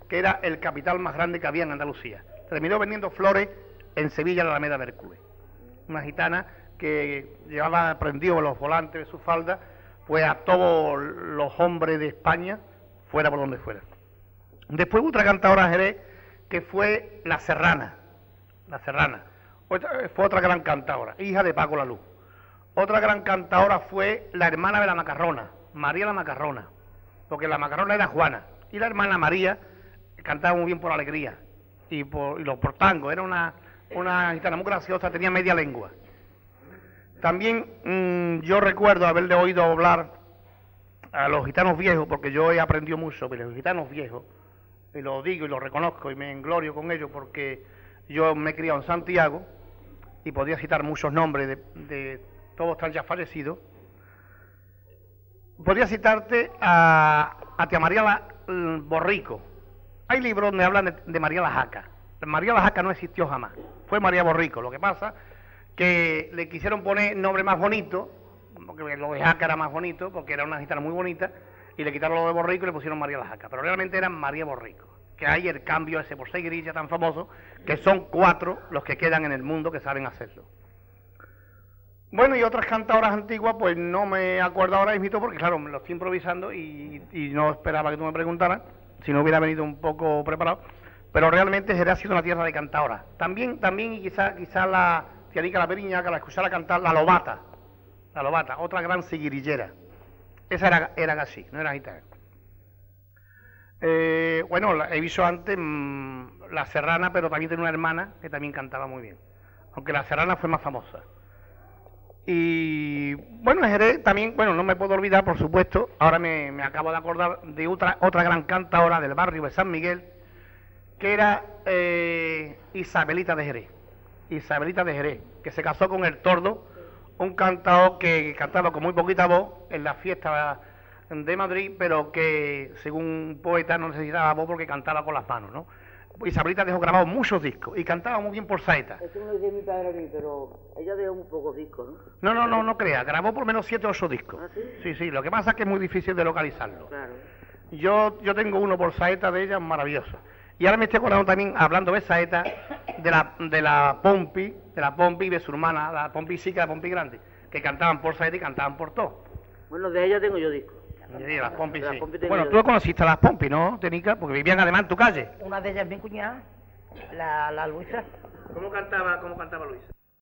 S6: que era el capital más grande que había en Andalucía. Terminó vendiendo flores en Sevilla, en la Alameda del Cube. Una gitana que llevaba prendido los volantes de su falda, pues a todos los hombres de España, fuera por donde fuera. Después otra cantadora de Jerez, que fue la Serrana, la Serrana, fue otra gran cantadora, hija de Paco la Luz. Otra gran cantadora fue la hermana de la Macarrona, María la Macarrona, porque la Macarrona era Juana, y la hermana María cantaba muy bien por alegría, y por, y los por tango, era una, una gitana muy graciosa, tenía media lengua. También mmm, yo recuerdo haberle oído hablar a los gitanos viejos, porque yo he aprendido mucho sobre los gitanos viejos, y lo digo y lo reconozco y me englorio con ellos porque yo me he criado en Santiago y podría citar muchos nombres de, de todos están ya fallecidos. Podría citarte a, a tía María la, Borrico. Hay libros donde hablan de, de María la Jaca. María la Jaca no existió jamás, fue María Borrico. Lo que pasa que le quisieron poner nombre más bonito, porque lo de Jaca era más bonito, porque era una gitana muy bonita, y le quitaron lo de Borrico y le pusieron María la Jaca, pero realmente era María Borrico, que hay el cambio ese por seis grillas tan famoso, que son cuatro los que quedan en el mundo que saben hacerlo. Bueno, y otras cantadoras antiguas, pues no me acuerdo ahora mismo, porque claro, me lo estoy improvisando y, y no esperaba que tú me preguntaras, si no hubiera venido un poco preparado, pero realmente Jerez ha sido una tierra de cantadoras. También, también y quizá, quizá la tía Anica la Periñaca, la escuchara cantar la Lobata, la Lobata, otra gran seguirillera. Esa era, era así, no era gitana. Eh, bueno, la, he visto antes mmm, la Serrana, pero también tenía una hermana que también cantaba muy bien, aunque la Serrana fue más famosa. Y bueno, Jerez también, bueno, no me puedo olvidar, por supuesto, ahora me, me acabo de acordar de otra, otra gran cantadora del barrio de San Miguel, que era eh, Isabelita de Jerez, Isabelita de Jerez, que se casó con el Tordo, un cantador que cantaba con muy poquita voz en la fiesta de Madrid, pero que según un poeta no necesitaba voz porque cantaba con las manos, ¿no? Isabelita dejó grabados muchos discos y cantaba muy bien por saeta.
S3: Eso me lo decía mi padre a mí, pero ella dejó un poco discos, ¿no?
S6: No, no, no, no crea, grabó por lo menos siete o ocho discos.
S3: ¿Ah, sí?
S6: Sí, sí, lo que pasa es que es muy difícil de localizarlo.
S3: Claro.
S6: Yo, yo tengo uno por saeta de ella, maravilloso. Y ahora me estoy acordando también, hablando de saeta, de la, de la Pompi, de la Pompi y de su hermana, la Pompi chica, la Pompi grande, que cantaban por saeta y cantaban por todo.
S3: Bueno, de ella tengo yo discos.
S6: Sí, las Pompi,
S3: Las
S6: sí.
S3: Pompi tengo
S6: Bueno,
S3: yo
S6: tú
S3: discos.
S6: conociste a las Pompi, ¿no, Tenica? Porque vivían además en tu calle.
S2: Una de ellas es mi cuñada, la, la Luisa.
S6: ¿Cómo cantaba, cómo cantaba Luisa?